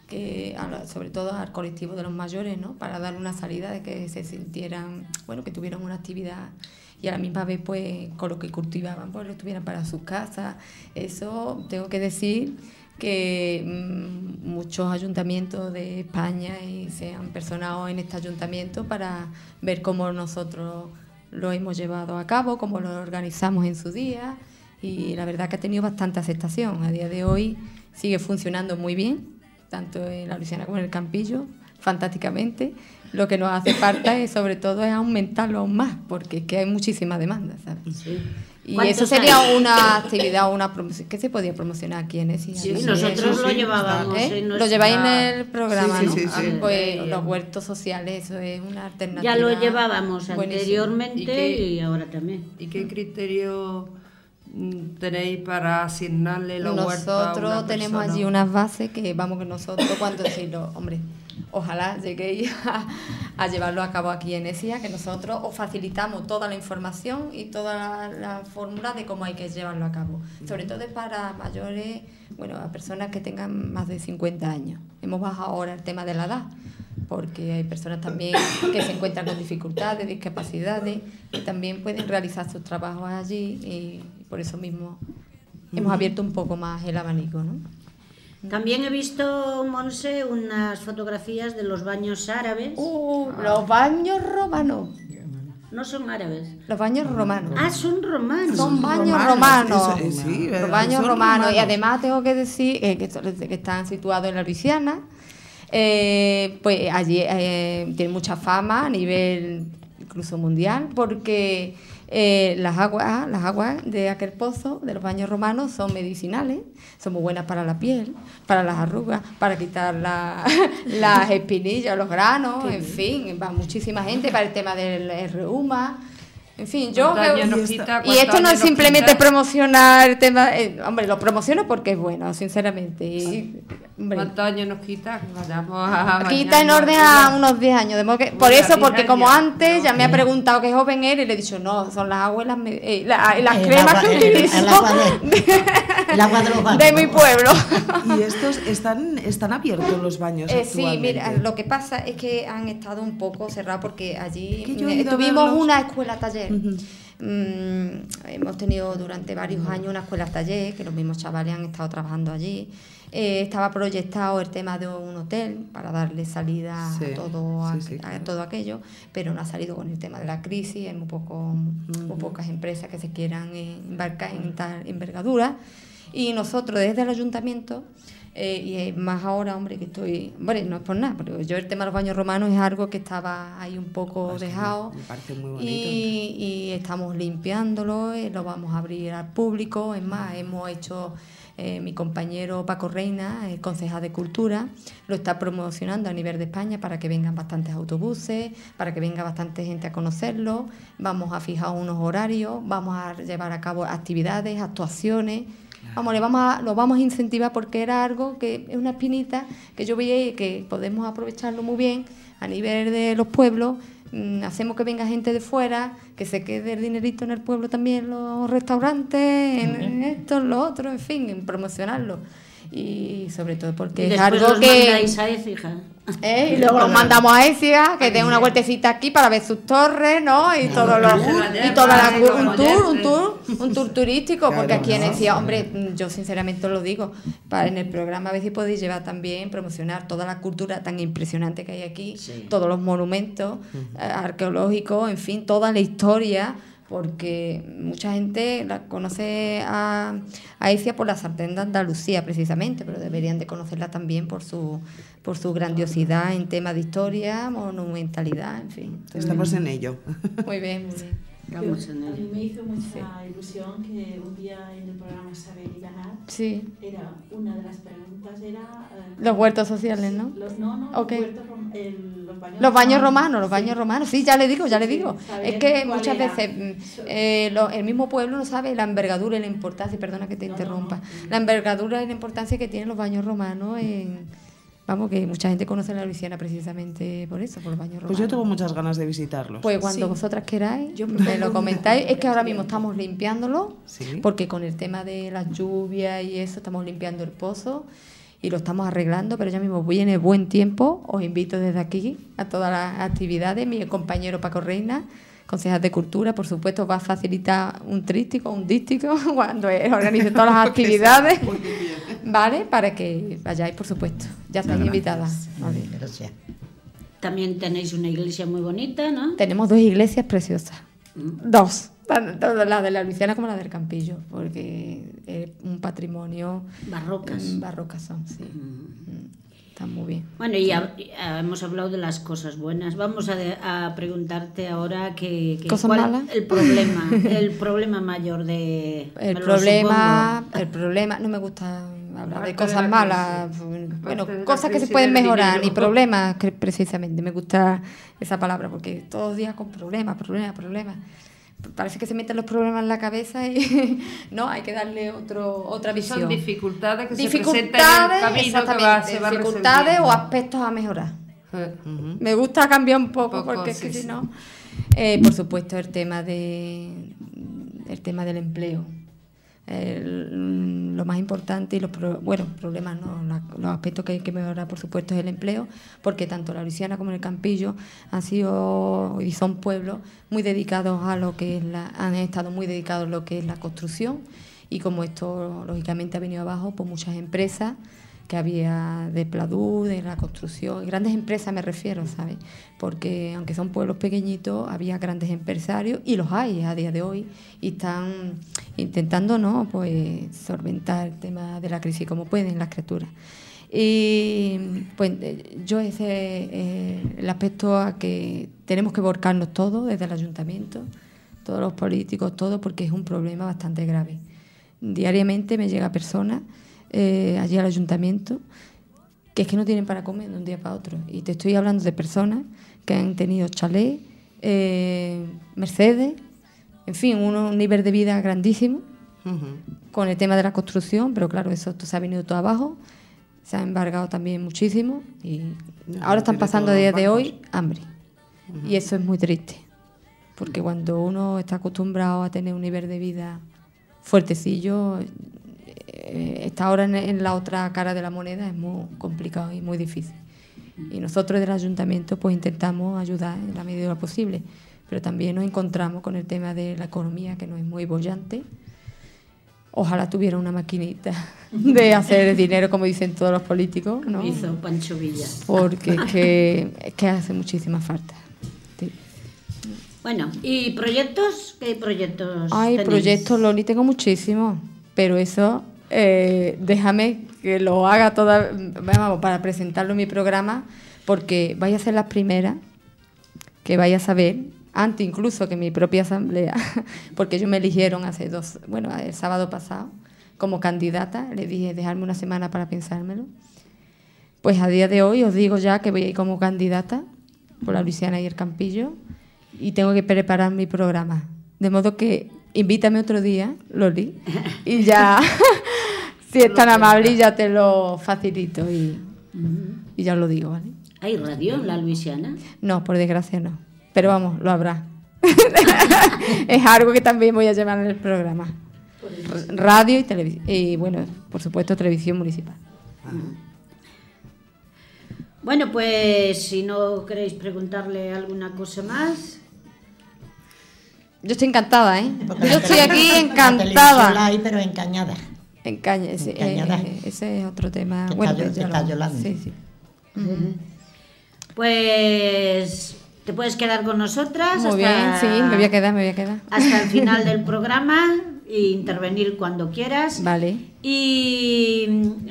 sobre todo al colectivo de los mayores, ¿no? Para dar una salida de que se sintieran, bueno, que tuvieran una actividad y a la misma vez, pues, con lo que cultivaban, pues lo tuvieran para sus casas. Eso tengo que decir que muchos ayuntamientos de España y se han personado en este ayuntamiento para ver cómo nosotros lo hemos llevado a cabo, cómo lo organizamos en su día, y la verdad que ha tenido bastante aceptación. A día de hoy sigue funcionando muy bien, tanto en la Luisiana como en el Campillo, fantásticamente. Lo que nos hace falta es, sobre todo, es aumentarlo aún más, porque es que hay muchísima demanda, ¿sabes? Sí. Y ¿Cuántos eso sería hay? una actividad, una promoción que se podía promocionar aquí en ESI. Sí, nosotros lo llevábamos. ¿Eh? en Lo nuestra- lleváis en el programa, Sí, ¿no? sí, sí, sí. Pues los huertos sociales, eso es una alternativa. Ya lo llevábamos buenísima. anteriormente ¿Y y ahora también. ¿Y qué criterio tenéis para asignarle los huertos a una Nosotros tenemos persona? allí unas bases que vamos que nosotros, cuando decirlo, hombre, ojalá lleguéis a llevarlo a cabo aquí en ESIA, que nosotros os facilitamos toda la información y toda la fórmula de cómo hay que llevarlo a cabo. Sobre todo para mayores, bueno, a personas que tengan más de 50 años. Hemos bajado ahora el tema de la edad, porque hay personas también que se encuentran con dificultades, discapacidades, y también pueden realizar sus trabajos allí, y por eso mismo hemos abierto un poco más el abanico, ¿no? También he visto, Monse, unas fotografías de los baños árabes. Los baños romanos. No son árabes. Los baños romanos. Ah, son romanos. Son baños romanos, romanos. eso, sí, Los baños son romanos. Y romanos. además tengo que decir que están situados en la Luisiana. Pues allí tienen mucha fama a nivel incluso mundial, porque las aguas de aquel pozo, de los baños romanos, son medicinales, son muy buenas para la piel, para las arrugas, para quitar las espinillas, los granos, en fin, va muchísima gente para el tema del reuma. En fin, yo ¿Cuántos veo... años nos quita? Y esto ¿Cuántos no años es nos simplemente quita? promocionar el tema... hombre, lo promociono porque es bueno, sinceramente. Y, hombre, ¿Cuántos años nos quita? Vayamos a aquí está en bañarnos orden arriba. a unos 10 años. De modo que, por Bueno, eso, porque ya, como ya. antes ya me ha preguntado qué joven era y le he dicho, no, son las aguas y las cremas que utilizo el agua de los baños. de mi pueblo. ¿Y estos están abiertos los baños Sí, actualmente? mira, lo que pasa es que han estado un poco cerrados porque allí Que yo he ido a tuvimos verlos. una escuela taller. Hemos tenido durante varios años una escuela taller, que los mismos chavales han estado trabajando allí. Estaba proyectado el tema de un hotel para darle salida Sí, a todo, sí, a claro. todo aquello, pero no ha salido con el tema de la crisis. Hay muy pocas empresas que se quieran embarcar en tal envergadura. Y nosotros desde el ayuntamiento, y más ahora, hombre, que estoy... Bueno, no es por nada, pero yo el tema de los baños romanos es algo que estaba ahí un poco dejado. Me parece muy bonito. Y estamos limpiándolo, lo vamos a abrir al público. Es más, hemos hecho Mi compañero Paco Reina, concejal de Cultura, lo está promocionando a nivel de España para que vengan bastantes autobuses, para que venga bastante gente a conocerlo. Vamos a fijar unos horarios, vamos a llevar a cabo actividades, actuaciones. Vamos, lo vamos a incentivar porque era algo que es una espinita que yo veía y que podemos aprovecharlo muy bien a nivel de los pueblos. Hacemos que venga gente de fuera, que se quede el dinerito en el pueblo también, los restaurantes, en esto, en lo otro, en fin, en promocionarlo. Y sobre todo porque es algo los que... mandáis a Écija. Y luego los mandamos a Écija, que den una vueltecita aquí para ver sus torres, ¿no? Y todos los un tour turístico, porque aquí en Écija, hombre, yo sinceramente os lo digo, en el programa a ver si podéis llevar también, promocionar toda la cultura tan impresionante que hay aquí, todos los monumentos arqueológicos, en fin, toda la historia, porque mucha gente la conoce a Écija por la sartén de Andalucía precisamente, pero deberían de conocerla también por su grandiosidad en temas de historia, monumentalidad, en fin. Estamos en ello. Muy bien, muy bien. A mí me hizo mucha ilusión que un día en el programa Saber y Ganar, sí, era una de las preguntas era los huertos sociales, ¿no? Okay. Los baños romanos, sí, ya le digo. Es que muchas veces el mismo pueblo no sabe la envergadura y la importancia, perdona que te interrumpa, la envergadura y la importancia que tienen los baños romanos Vamos, que mucha gente conoce la Luisiana precisamente por eso, por los baños romanos. Pues yo tengo muchas ganas de visitarlos. Pues cuando vosotras queráis, me lo comentáis. Es que ahora mismo estamos limpiándolo, porque con el tema de las lluvias y eso, estamos limpiando el pozo y lo estamos arreglando, pero ya mismo viene buen tiempo. Os invito desde aquí a todas las actividades. Mi compañero Paco Reina, concejal de Cultura, por supuesto, va a facilitar un dístico cuando organice todas las actividades. ¿Vale? Para que vayáis, por supuesto. Ya estáis invitadas. Vale. Gracias. También tenéis una iglesia muy bonita, ¿no? Tenemos 2 iglesias preciosas. 2. Tanto la de la Luisiana como la del Campillo, porque es un patrimonio... Barrocas son, sí. Está muy bien. Bueno, y ya hemos hablado de las cosas buenas. Vamos a preguntarte ahora ¿cosas malas? El problema mayor de... El problema, no me gusta hablar de cosas malas, bueno, cosas que se pueden mejorar, ni problemas, precisamente, me gusta esa palabra, porque todos los días con problemas. Parece que se meten los problemas en la cabeza y no, hay que darle otra visión. Son dificultades que se presentan en el camino que se va dificultades o aspectos a mejorar. Me gusta cambiar un poco porque es que si no... por supuesto, el tema del empleo. Lo más importante y problemas no, los aspectos que hay que mejorar, por supuesto, es el empleo, porque tanto la Luisiana como el Campillo han sido y son pueblos muy dedicados a lo que es han estado muy dedicados a lo que es la construcción, y como esto lógicamente ha venido abajo, pues muchas empresas que había de Pladú, de la construcción, grandes empresas me refiero, ¿sabes? Porque aunque son pueblos pequeñitos, había grandes empresarios, y los hay a día de hoy, y están intentando, ¿no?, pues solventar el tema de la crisis como pueden las criaturas. Y pues yo el aspecto a que tenemos que volcarnos todos, desde el ayuntamiento, todos los políticos, todo, porque es un problema bastante grave. Diariamente me llega personas allí al ayuntamiento que es que no tienen para comer de un día para otro, y te estoy hablando de personas que han tenido chalet, Mercedes, en fin, un nivel de vida grandísimo con el tema de la construcción, pero claro, eso se ha venido todo abajo, se ha embargado también muchísimo, y ahora están pasando a día de hoy hambre, y eso es muy triste, porque cuando uno está acostumbrado a tener un nivel de vida fuertecillo, está ahora en la otra cara de la moneda, es muy complicado y muy difícil. Y nosotros del ayuntamiento pues intentamos ayudar en la medida de lo posible, pero también nos encontramos con el tema de la economía, que no es muy bollante. Ojalá tuviera una maquinita de hacer dinero, como dicen todos los políticos, ¿no? Hizo Pancho Villa. Porque es que hace muchísima falta. Sí. Bueno, ¿y proyectos? ¿Qué proyectos Hay tenéis? proyectos, Loli, tengo muchísimos, pero eso déjame que lo haga vamos, para presentarlo en mi programa, porque vais a ser las primeras que vais a saber, antes incluso que mi propia asamblea, porque ellos me eligieron el sábado pasado, como candidata. Le dije, dejarme una semana para pensármelo. Pues a día de hoy os digo ya que voy a ir como candidata por la Luisiana y el Campillo y tengo que preparar mi programa. De modo que invítame otro día, Loli, y ya, si es tan amable, ya te lo facilito y ya os lo digo, ¿vale? ¿Hay radio en la Luisiana? No, por desgracia no. Pero vamos, lo habrá. Es algo que también voy a llevar en el programa. Radio y televisión. Y bueno, por supuesto, televisión municipal. Bueno, pues si no queréis preguntarle alguna cosa más. Yo estoy encantada, ¿eh? Porque Yo estoy aquí la televisión encantada. la hay, pero encañada. Encañada. Ese es otro tema. Que Bueno, está pues ya está lo- llorando. Sí, sí. Pues te puedes quedar con nosotras Muy bien, sí, me voy a quedar. hasta el final del programa e intervenir cuando quieras. Vale. Y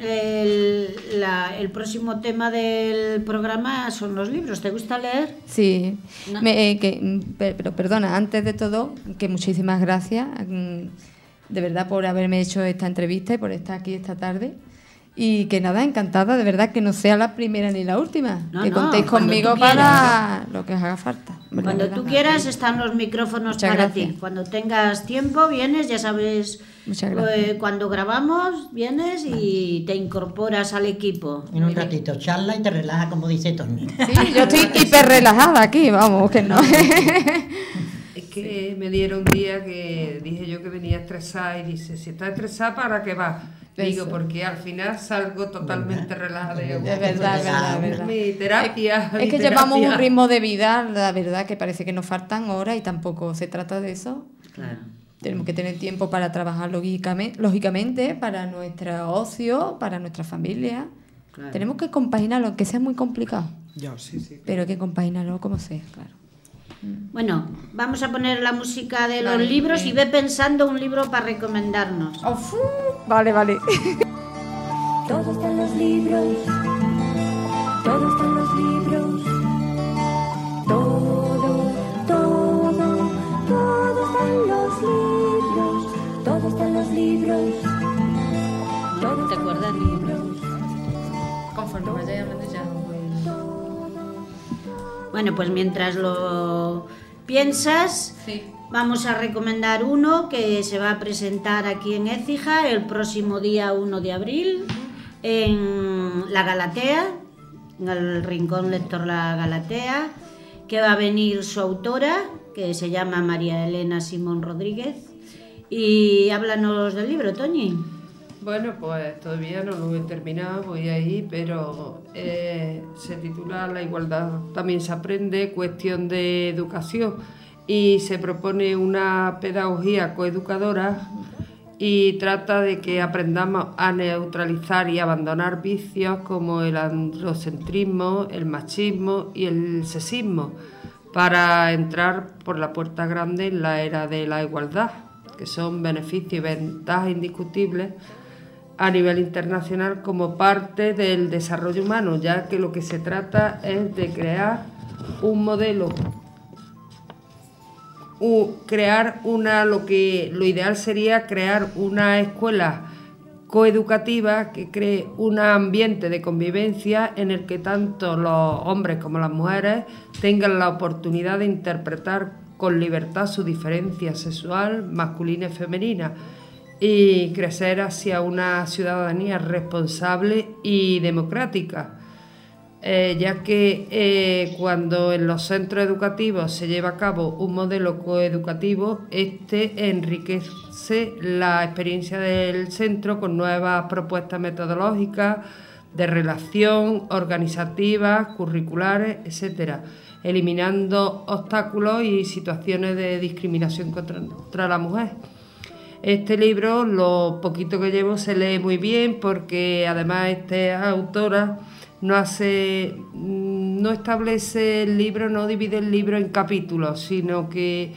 el próximo tema del programa son los libros. ¿Te gusta leer? Sí, No. pero perdona, antes de todo, que muchísimas gracias, de verdad, por haberme hecho esta entrevista y por estar aquí esta tarde. Y que nada, encantada, de verdad, que no sea la primera ni la última. No, que no, contéis cuando conmigo tú quieras. para lo que os haga falta. Cuando tú quieras están los micrófonos Muchas para gracias. ti. Cuando tengas tiempo vienes, ya sabes, Muchas gracias. cuando grabamos vienes y te incorporas al equipo. En un ratito charla y te relaja, como dice Tony. Sí, yo estoy hiper relajada aquí, vamos, que no. Es que me dieron un día que dije yo que venía estresada y dice, si estás estresada, ¿para qué vas? Digo, Eso. porque al final salgo totalmente relajada. Es verdad. Mi terapia. Es mi que llevamos terapia. un ritmo de vida, la verdad, que parece que nos faltan horas y tampoco se trata de eso. Claro. Tenemos que tener tiempo para trabajar lógicamente, para nuestro ocio, para nuestra familia. Claro. Tenemos que compaginarlo, aunque sea muy complicado, Sí. pero hay que compaginarlo como sea, claro. Bueno, vamos a poner la música de los Vale, libros bien. y ve pensando un libro para recomendarnos. Vale. Todo está en los libros. Todo está en los libros. Todo está en los libros. Todo está en los libros. ¿No? ¿Te acuerdas? Conforme vaya hablando ya. Bueno, pues mientras lo piensas, Sí. vamos a recomendar uno que se va a presentar aquí en Écija el próximo día 1 de abril en La Galatea, en el Rincón Lector La Galatea, que va a venir su autora, que se llama María Elena Simón Rodríguez. Y háblanos del libro, Toñi. Bueno, pues todavía no lo he terminado, voy ahí, pero se titula La igualdad también se aprende, cuestión de educación, y se propone una pedagogía coeducadora y trata de que aprendamos a neutralizar y abandonar vicios como el androcentrismo, el machismo y el sexismo para entrar por la puerta grande en la era de la igualdad, que son beneficios y ventajas indiscutibles a nivel internacional como parte del desarrollo humano, ya que lo que se trata es de crear un modelo, lo ideal sería crear una escuela coeducativa que cree un ambiente de convivencia en el que tanto los hombres como las mujeres tengan la oportunidad de interpretar con libertad su diferencia sexual, masculina y femenina, y crecer hacia una ciudadanía responsable y democrática, ya que cuando en los centros educativos se lleva a cabo un modelo coeducativo, este enriquece la experiencia del centro con nuevas propuestas metodológicas de relación, organizativas, curriculares, etcétera, eliminando obstáculos y situaciones de discriminación contra la mujer. Este libro, lo poquito que llevo, se lee muy bien porque además esta autora no establece el libro, no divide el libro en capítulos, sino que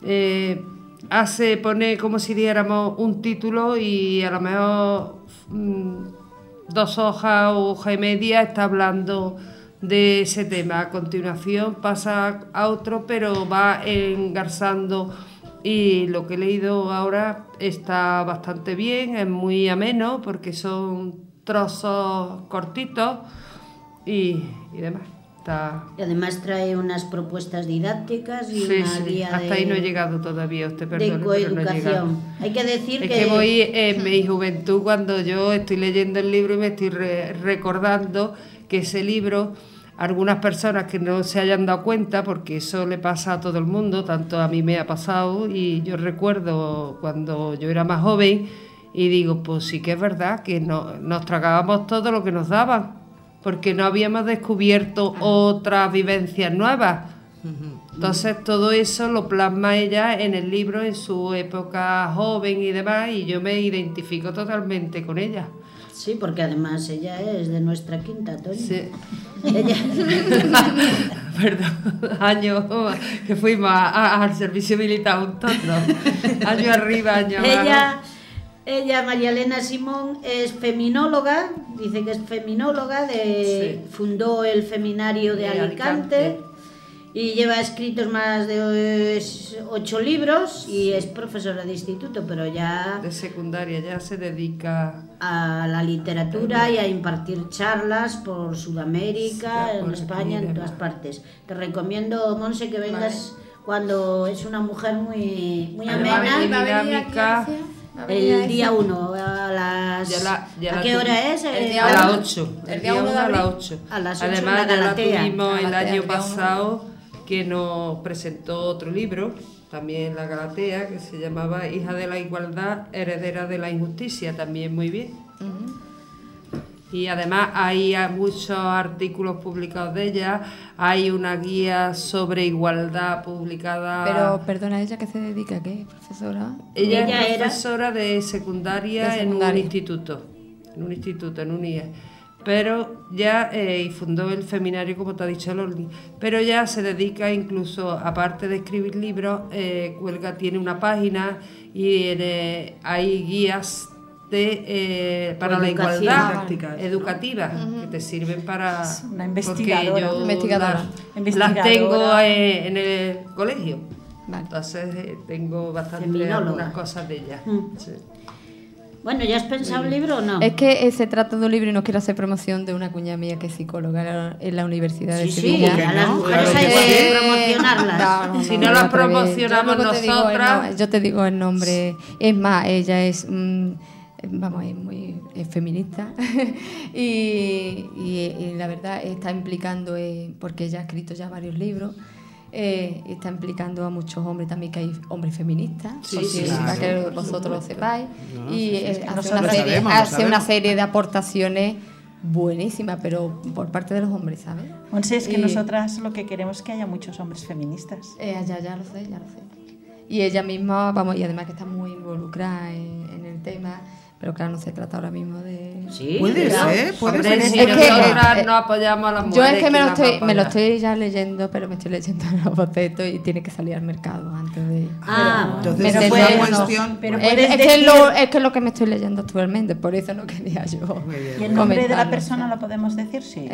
pone como si diéramos un título y a lo mejor 2 hojas o hoja y media está hablando de ese tema. A continuación pasa a otro, pero va engarzando y lo que he leído ahora está bastante bien, es muy ameno porque son trozos cortitos y demás. Y además trae unas propuestas didácticas y Sí, una sí, guía hasta ahí no he llegado todavía, usted de perdone, pero no he llegado. coeducación. Hay que decir Es que voy en mi juventud, cuando yo estoy leyendo el libro y me estoy recordando que ese libro, algunas personas que no se hayan dado cuenta, porque eso le pasa a todo el mundo, tanto a mí me ha pasado, y yo recuerdo cuando yo era más joven y digo, pues sí que es verdad que nos tragábamos todo lo que nos daban, porque no habíamos descubierto otras vivencias nuevas. Entonces todo eso lo plasma ella en el libro en su época joven y demás, y yo me identifico totalmente con ella. Sí, porque además ella es de nuestra quinta, Toño. Sí. Ella... Perdón, años que fuimos al servicio militar juntos, ¿no? Año arriba, año abajo. Ella, María Elena Simón, es feminóloga, dice que es feminóloga, fundó el Feminario de Alicante y lleva escritos más de 8 libros y es profesora de instituto, pero ya... De secundaria, ya se dedica... a la literatura y a impartir charlas por Sudamérica, en España, en todas partes. Te recomiendo, Monse, que vengas cuando es una mujer muy amena. Dinámica. El día 1 a las... ¿A qué hora es? A las 8. El día 1 a las 8. A las 8 Además, ya la tuvimos el año Galatea, pasado, que nos presentó otro libro, también la Galatea, que se llamaba Hija de la Igualdad, Heredera de la Injusticia, también muy bien. Y además hay muchos artículos publicados de ella, hay una guía sobre igualdad publicada... Pero, perdona, ¿ella qué se dedica? ¿Qué? ¿Profesora? Ella es profesora de secundaria en un instituto, en un IE. Pero ya, y fundó el Feminario, como te ha dicho Loli, pero ya se dedica incluso, aparte de escribir libros, tiene una página y hay guías para la igualdad educativa, que te sirven para... Una investigadora. Porque yo las tengo en el colegio. Vale. Entonces tengo bastante algunas cosas de ella. Sí. Bueno, ¿ya has pensado el libro o no? Es que se trata de un libro y no quiero hacer promoción de una cuña mía que es psicóloga en la Universidad de Sevilla. Sí, a las mujeres hay que promocionarlas. No, si no las promocionamos nosotras... Yo te digo el nombre. Es más, ella es... es feminista y la verdad está implicando, porque ella ha escrito ya varios libros, está implicando a muchos hombres también, que hay hombres feministas, para que vosotros lo sepáis, y hace una serie de aportaciones buenísimas, pero por parte de los hombres, ¿sabes? Monse, es que nosotras lo que queremos es que haya muchos hombres feministas. Ya lo sé. Y ella misma, y además que está muy involucrada en el tema. Pero claro, no se trata ahora mismo de... Sí, puede ser. Si nosotras no apoyamos a las mujeres... Yo es que me lo estoy ya leyendo, pero me estoy leyendo en los bocetos y tiene que salir al mercado antes de... entonces es una cuestión... Es que es lo que me estoy leyendo actualmente, por eso no quería yo... ¿Y el nombre de la persona lo podemos decir? Sí.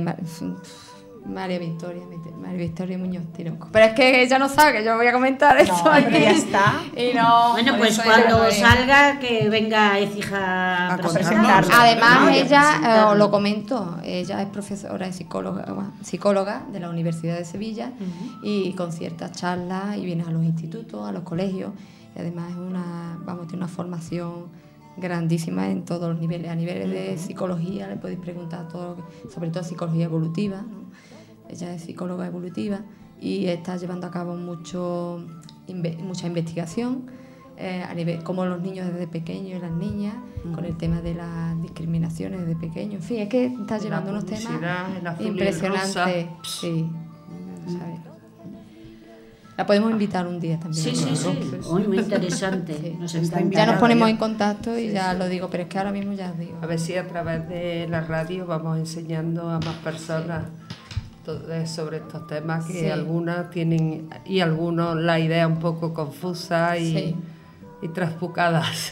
María Victoria Muñoz Tinoco. Pero es que ella no sabe que yo voy a comentar esto aquí. Pero ya está. Bueno, pues cuando salga, que venga Écija a presentarlo. Además, ella, os lo comento, ella es profesora de psicóloga de la Universidad de Sevilla y con ciertas charlas y viene a los institutos, a los colegios, y además tiene una formación grandísima en todos los niveles. A niveles de psicología le podéis preguntar sobre todo psicología evolutiva, ¿no? Ella es psicóloga evolutiva y está llevando a cabo mucha investigación a nivel, como los niños desde pequeños y las niñas, con el tema de las discriminaciones desde pequeños. En fin, es que está llevando unos temas impresionantes. Sí, ¿sabes? La podemos invitar un día también. Sí. Muy interesante. Ya nos ponemos en contacto y ya lo digo, pero es que ahora mismo ya os digo. A ver si a través de la radio vamos enseñando a más personas sobre estos temas, que algunas tienen y algunos la idea un poco confusa y traspucadas.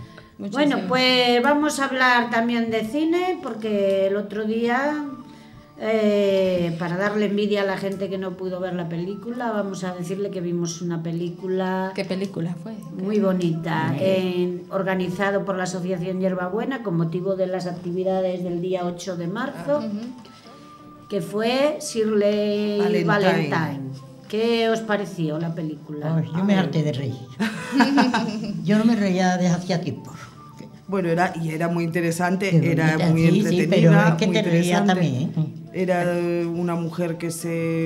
Bueno, pues vamos a hablar también de cine, porque el otro día Para darle envidia a la gente que no pudo ver la película, vamos a decirle que vimos una película... ¿Qué película fue? Muy bonita, organizado por la Asociación Hierbabuena con motivo de las actividades del día 8 de marzo, que fue Shirley Valentine. ¿Qué os pareció la película? Yo me harté de reír. Yo no me reía desde hacía tiempo. Bueno, era muy interesante, Qué era bonita, muy sí, entretenida, pero es que muy te reía interesante. también. Era una mujer que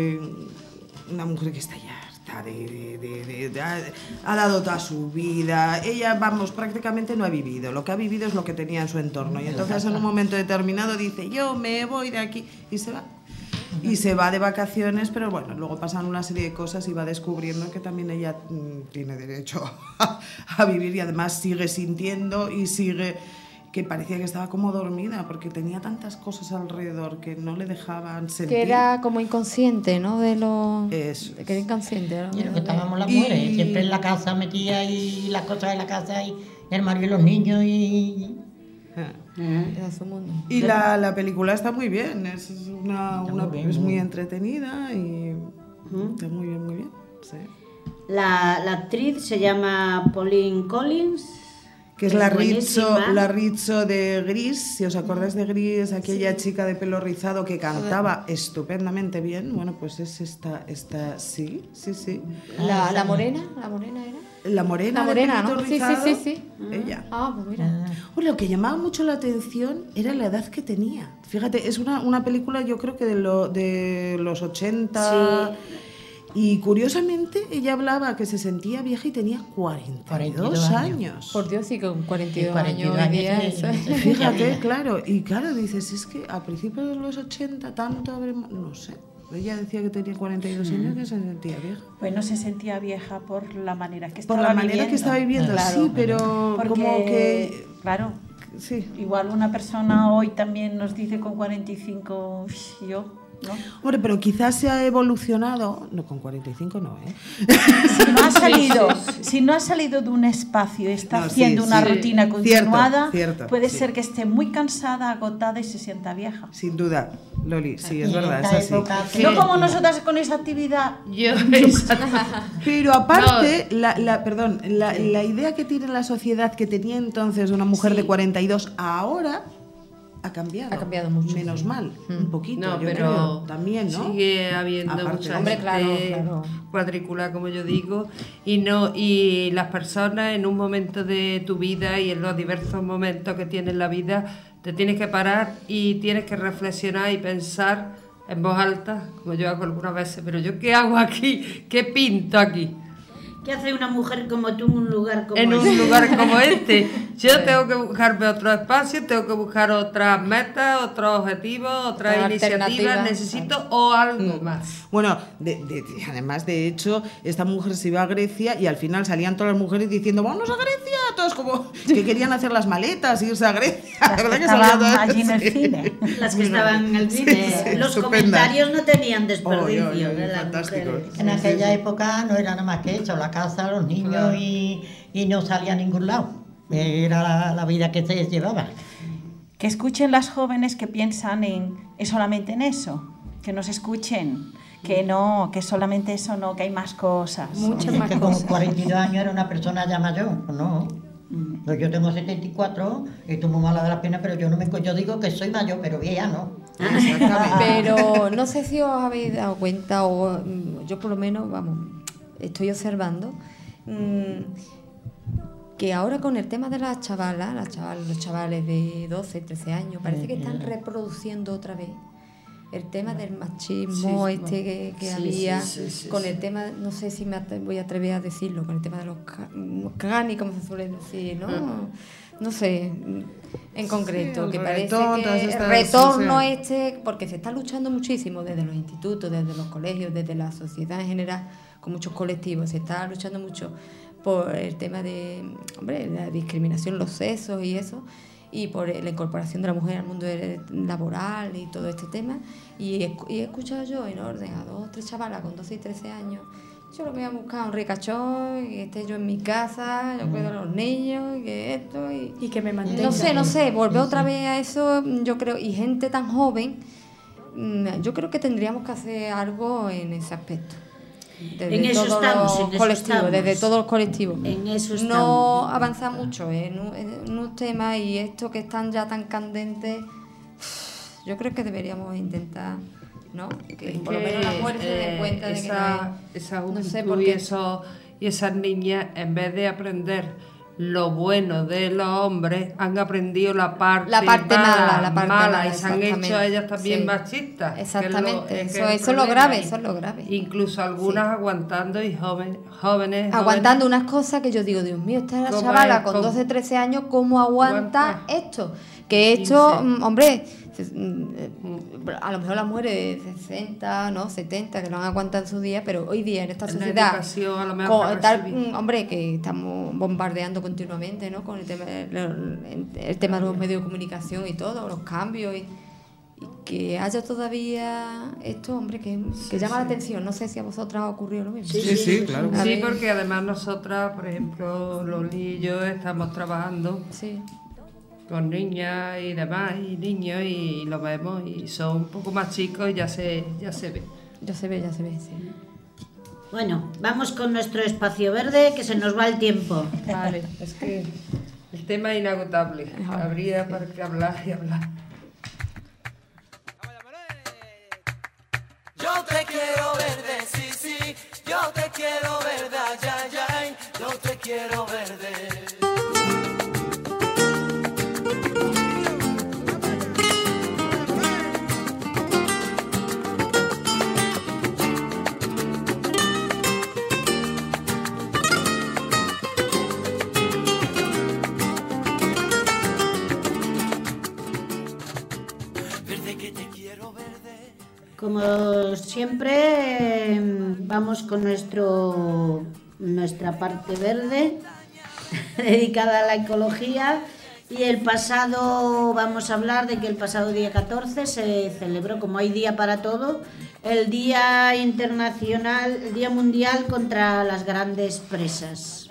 está ya harta ha dado toda su vida. Ella, vamos, prácticamente no ha vivido. Lo que ha vivido es lo que tenía en su entorno. Y entonces en un momento determinado dice, yo me voy de aquí, y se va. Y se va de vacaciones, pero bueno, luego pasan una serie de cosas y va descubriendo que también ella tiene derecho a vivir, y además sigue sintiendo y sigue, que parecía que estaba como dormida porque tenía tantas cosas alrededor que no le dejaban sentir. Que era como inconsciente, ¿no? Eso. Que era inconsciente, ¿no? Y lo que estábamos las mujeres, siempre en la casa metía y las cosas de la casa y el marido y los niños y... Era su mundo. Y la película está muy bien, es muy entretenida y está muy bien. Sí. La actriz se llama Pauline Collins, que es la Rizzo de Gris, si os acordáis de Gris, aquella chica de pelo rizado que cantaba estupendamente bien. Bueno, pues es esta sí. ¿La morena era? La morena, ¿no? rizado, Sí. Ella. Pues mira. Lo que llamaba mucho la atención era la edad que tenía. Fíjate, es una película, yo creo que de los 80. Sí. Y curiosamente ella hablaba que se sentía vieja y tenía 42 años. Por Dios, sí, con 42 años. Fíjate, claro. Y claro, dices, es que a principios de los 80 tanto habremos... No sé. Ella decía que tenía 42 años, que se sentía vieja. Bueno, se sentía vieja por la manera que estaba viviendo. Por la viviendo. manera que estaba viviendo, claro, sí, pero porque, como que... Claro, sí. Igual una persona hoy también nos dice con 45, yo... ¿no? Hombre, pero quizás se ha evolucionado, no, con 45 no, ¿eh? Si no ha salido de un espacio y está haciendo una rutina continuada, puede ser que esté muy cansada, agotada y se sienta vieja. Sin duda, Loli, sí, es verdad, es así. No como nosotras con esa actividad. Pero aparte, la idea que tiene la sociedad que tenía entonces una mujer de 42, ahora... Ha cambiado mucho. Menos mal, un poquito, no, yo pero creo, también, ¿no? Sigue habiendo mucha gente claro. cuadrícula, como yo digo, y las personas en un momento de tu vida y en los diversos momentos que tienes en la vida, te tienes que parar y tienes que reflexionar y pensar en voz alta, como yo hago algunas veces, pero ¿yo qué hago aquí? ¿Qué pinto aquí? ¿Qué hace una mujer como tú en un lugar como este? En un lugar como este. Yo tengo que buscarme otro espacio, tengo que buscar otras metas, otros objetivos, otras iniciativas, necesito o algo más. Bueno, además, de hecho, esta mujer se iba a Grecia y al final salían todas las mujeres diciendo ¡vamos a Grecia! Todos como que querían hacer las maletas, irse a Grecia. Las que estaban allí en el cine. Las que estaban en el cine. Los comentarios no tenían desperdicio. Fantásticos. En aquella época no era nada más que eso, la casa, los niños y no salía a ningún lado. Era la vida que se llevaba. Que escuchen las jóvenes que piensan solamente en eso, que nos escuchen, que no, que solamente eso no, que hay más cosas. Muchas más que cosas. Con 42 años era una persona ya mayor, ¿no? Yo tengo 74 y estoy muy mala de las piernas, pero yo digo que soy mayor, pero vieja no. Pero no sé si os habéis dado cuenta, o yo por lo menos, estoy observando que ahora con el tema de las chavalas, los chavales de 12, 13 años, parece que están reproduciendo otra vez el tema del machismo que había, con el tema, no sé si me voy a atrever a decirlo, con el tema de los cani, como se suele decir, ¿no? No sé, en concreto, que parece que el retorno porque se está luchando muchísimo desde los institutos, desde los colegios, desde la sociedad en general, con muchos colectivos, se está luchando mucho por el tema de la discriminación, los sexos y eso, y por la incorporación de la mujer al mundo laboral y todo este tema. Y he escuchado yo en orden a 2 o 3 chavalas con 12 y 13 años, yo lo que voy a buscar un ricachón, que esté yo en mi casa, yo cuido a los niños, que esto y que me mantenga. No sé, volver otra vez a eso, yo creo, y gente tan joven, yo creo que tendríamos que hacer algo en ese aspecto. Desde En eso todos estamos, los en eso colectivos, estamos. desde todos los colectivos. En eso No estamos. avanzar mucho en unos temas y estos que están ya tan candentes, yo creo que deberíamos intentar, ¿no? Que por lo menos las mujeres se den cuenta de que esa no juventud sé por y, qué. y esas niñas, en vez de aprender lo bueno de los hombres, han aprendido la parte mala, la parte mala, y se han hecho exactamente. ellas también Sí. machistas. Exactamente, eso es lo grave, eso es lo grave. Incluso algunas aguantando y jóvenes Aguantando unas cosas que yo digo, Dios mío, esta ¿Cómo chavala es? con ¿Cómo? 12, 13 años, ¿cómo aguanta Aguanta. esto? Que esto, 15. hombre, a lo mejor las mujeres de 60, ¿no? 70, que lo han aguantado en su día, pero hoy día en esta En la sociedad, educación, a lo mejor, que recibir. hombre, que estamos bombardeando continuamente, ¿no? Con el tema de los medios de comunicación y todo, los cambios y que haya todavía esto, hombre, que llama la atención. No sé si a vosotras ha ocurrido lo mismo. Sí, claro. A Sí, ver. porque además nosotras, por ejemplo, Loli y yo estamos trabajando Sí. con niñas y demás, y niños, y lo vemos, y son un poco más chicos y ya se ve. Ya se ve, sí. Bueno, vamos con nuestro espacio verde, que se nos va el tiempo. Vale, es que el tema es inagotable. Habría para qué hablar y hablar. Yo te quiero verde, sí, sí, yo te quiero verde, ay, ay, ay, yo te quiero verde. Verde que te quiero verde. Como siempre, vamos con nuestra parte verde, dedicada a la ecología. Y vamos a hablar de que el pasado día 14 se celebró, como hay día para todo, el Día Internacional, el Día Mundial contra las Grandes Presas.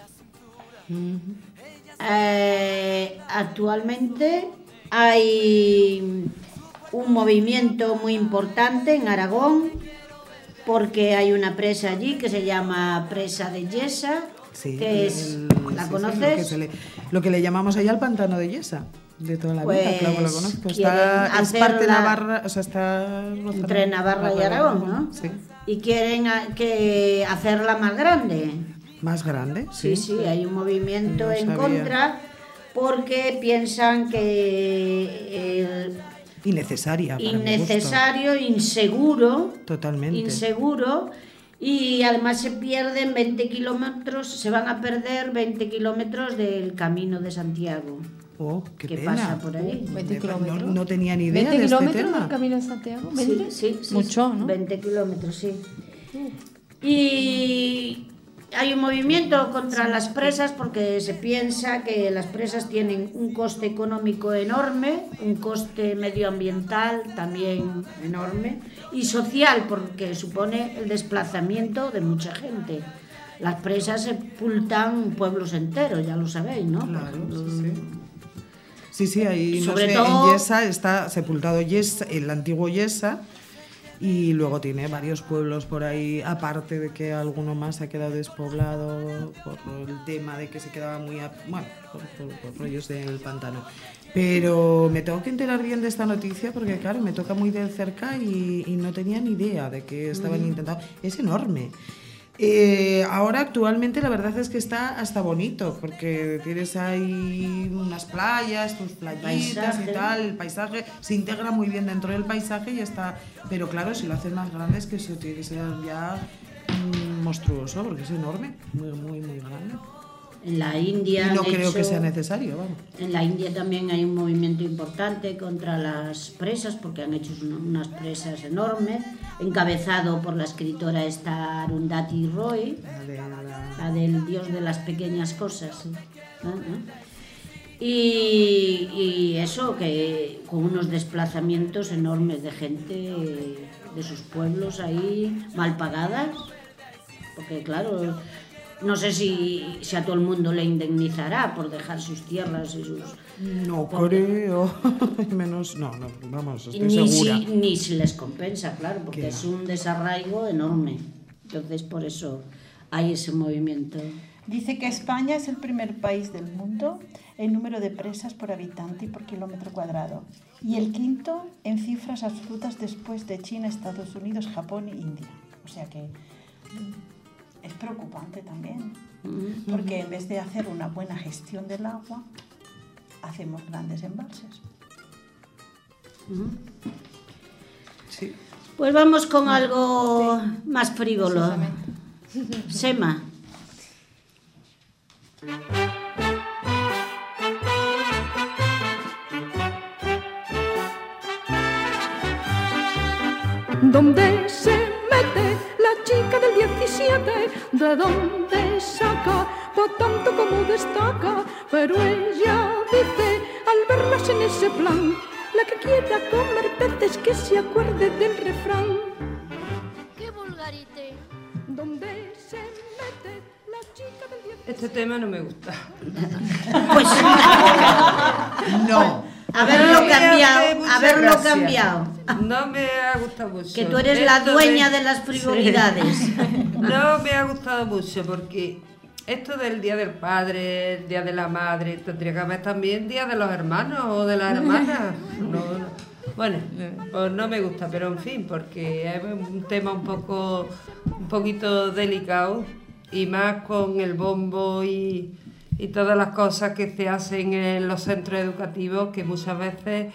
Actualmente hay un movimiento muy importante en Aragón, porque hay una presa allí que se llama Presa de Yesa, Sí, que es, ¿la sí, conoces? lo que le llamamos allá el pantano de Yesa, de toda la vida, Pues, claro que lo conozco. quieren Es parte hacerla Navarra, o sea, está entre Navarra y Aragón, ¿no? Sí. Y quieren hacerla más grande. ¿Más grande? Sí, hay un movimiento No en sabía. contra, porque piensan que Innecesaria. para mi gusto. innecesario, inseguro, Totalmente. y además se pierden 20 kilómetros, se van a perder 20 kilómetros del Camino de Santiago, Oh, qué que pena. pasa por ahí. 20 kilómetros. No tenía ni idea 20 de este kilómetros tema. del Camino de Santiago. Sí, 20. sí, Mucho, ¿no? 20 kilómetros, sí. Y hay un movimiento contra las presas porque se piensa que las presas tienen un coste económico enorme, un coste medioambiental también enorme y social porque supone el desplazamiento de mucha gente. Las presas sepultan pueblos enteros, ya lo sabéis, ¿no? Claro, sí. Sí, ahí Sobre no sé, todo- en Yesa está sepultado Yesa, el antiguo Yesa, y luego tiene varios pueblos por ahí, aparte de que alguno más ha quedado despoblado por el tema de que se quedaba muy... por rollos del pantano. Pero me tengo que enterar bien de esta noticia porque, claro, me toca muy de cerca y no tenía ni idea de que estaban intentando... Es enorme. Ahora actualmente la verdad es que está hasta bonito porque tienes ahí unas playas, tus playitas Paisaje. y tal, el paisaje se integra muy bien dentro del paisaje y está, pero claro, si lo hacen más grande es que eso tiene que ser ya monstruoso porque es enorme, muy grande. En la India Y no han creo que hecho- sea necesario, vamos. En la India también hay un movimiento importante contra las presas, porque han hecho unas presas enormes, encabezado por la escritora esta Arundhati Roy, la del dios de las pequeñas cosas. ¿no? Y eso, que con unos desplazamientos enormes de gente de sus pueblos ahí, mal pagadas, porque claro, No sé si a todo el mundo le indemnizará por dejar sus tierras y sus... No creo, menos, no, vamos, estoy ni segura. ni si les compensa, claro, porque Que es no. un desarraigo enorme. Entonces, por eso hay ese movimiento. Dice que España es el primer país del mundo en número de presas por habitante y por kilómetro cuadrado, y el quinto en cifras absolutas después de China, Estados Unidos, Japón e India. O sea que es preocupante también, porque en vez de hacer una buena gestión del agua, hacemos grandes embalses. Sí. Pues vamos con algo más frívolo. Sema. ¿Dónde se mete la chica del 17? ¿De dónde saca? Por tanto como destaca. Pero ella dice, al verlas en ese plan, la que quiera comer peces que se acuerde del refrán. ¡Qué vulgarite! ¿Dónde se mete la chica del 17? Este tema no me gusta. Pues No. haberlo Me hace cambiado, mucha haberlo gracia. cambiado. No me ha gustado mucho. Que tú eres la Esto dueña de las frivolidades. Sí. No me ha gustado mucho porque esto del Día del Padre, el Día de la Madre, tendría que haber también Día de los Hermanos o de las Hermanas. No. Bueno, pues no me gusta, pero en fin, porque es un tema un poquito delicado y más con el bombo y todas las cosas que se hacen en los centros educativos que muchas veces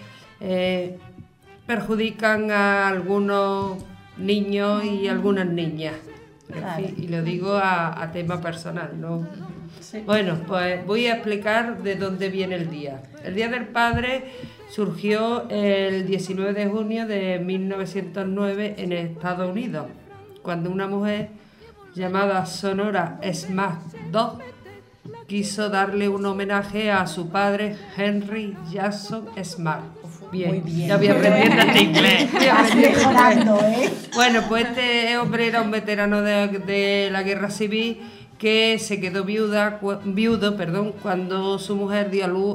perjudican a algunos niños y algunas niñas. En fin, y lo digo a tema personal, ¿no? Sí. Bueno, pues voy a explicar de dónde viene el día. El Día del Padre surgió el 19 de junio de 1909 en Estados Unidos, cuando una mujer llamada Sonora Smart II quiso darle un homenaje a su padre Henry Jackson Smart. Bien, Muy bien. ya voy aprendiendo el inglés. Vas mejorando, ¿eh? Bueno, pues este hombre era un veterano de la guerra civil que se quedó viudo, cuando su mujer dio a luz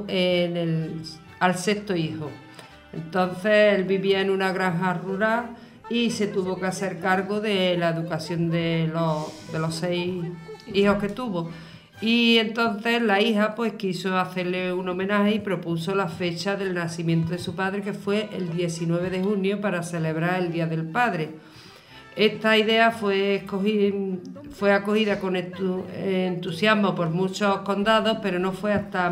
al sexto hijo. Entonces él vivía en una granja rural y se tuvo que hacer cargo de la educación de los 6 hijos que tuvo. Y entonces la hija pues quiso hacerle un homenaje y propuso la fecha del nacimiento de su padre, que fue el 19 de junio, para celebrar el Día del Padre. Esta idea fue acogida con entusiasmo por muchos condados, pero no fue hasta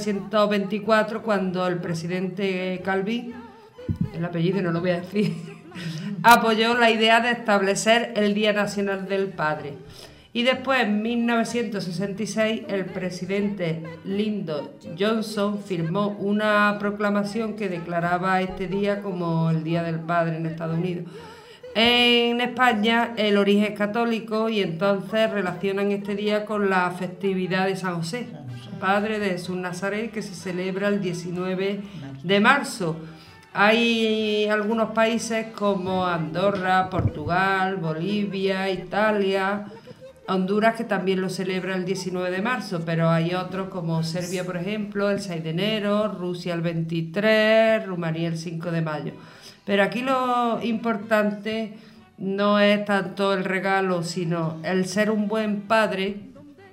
1924 cuando el presidente Calvin, el apellido no lo voy a decir, apoyó la idea de establecer el Día Nacional del Padre. Y después, en 1966, el presidente Lyndon Johnson firmó una proclamación que declaraba este día como el Día del Padre en Estados Unidos. En España el origen es católico y entonces relacionan este día con la festividad de San José, padre de Jesús Nazaret, que se celebra el 19 de marzo. Hay algunos países como Andorra, Portugal, Bolivia, Italia, Honduras, que también lo celebra el 19 de marzo, pero hay otros como Serbia, por ejemplo, el 6 de enero, Rusia el 23, Rumanía el 5 de mayo. Pero aquí lo importante no es tanto el regalo, sino el ser un buen padre,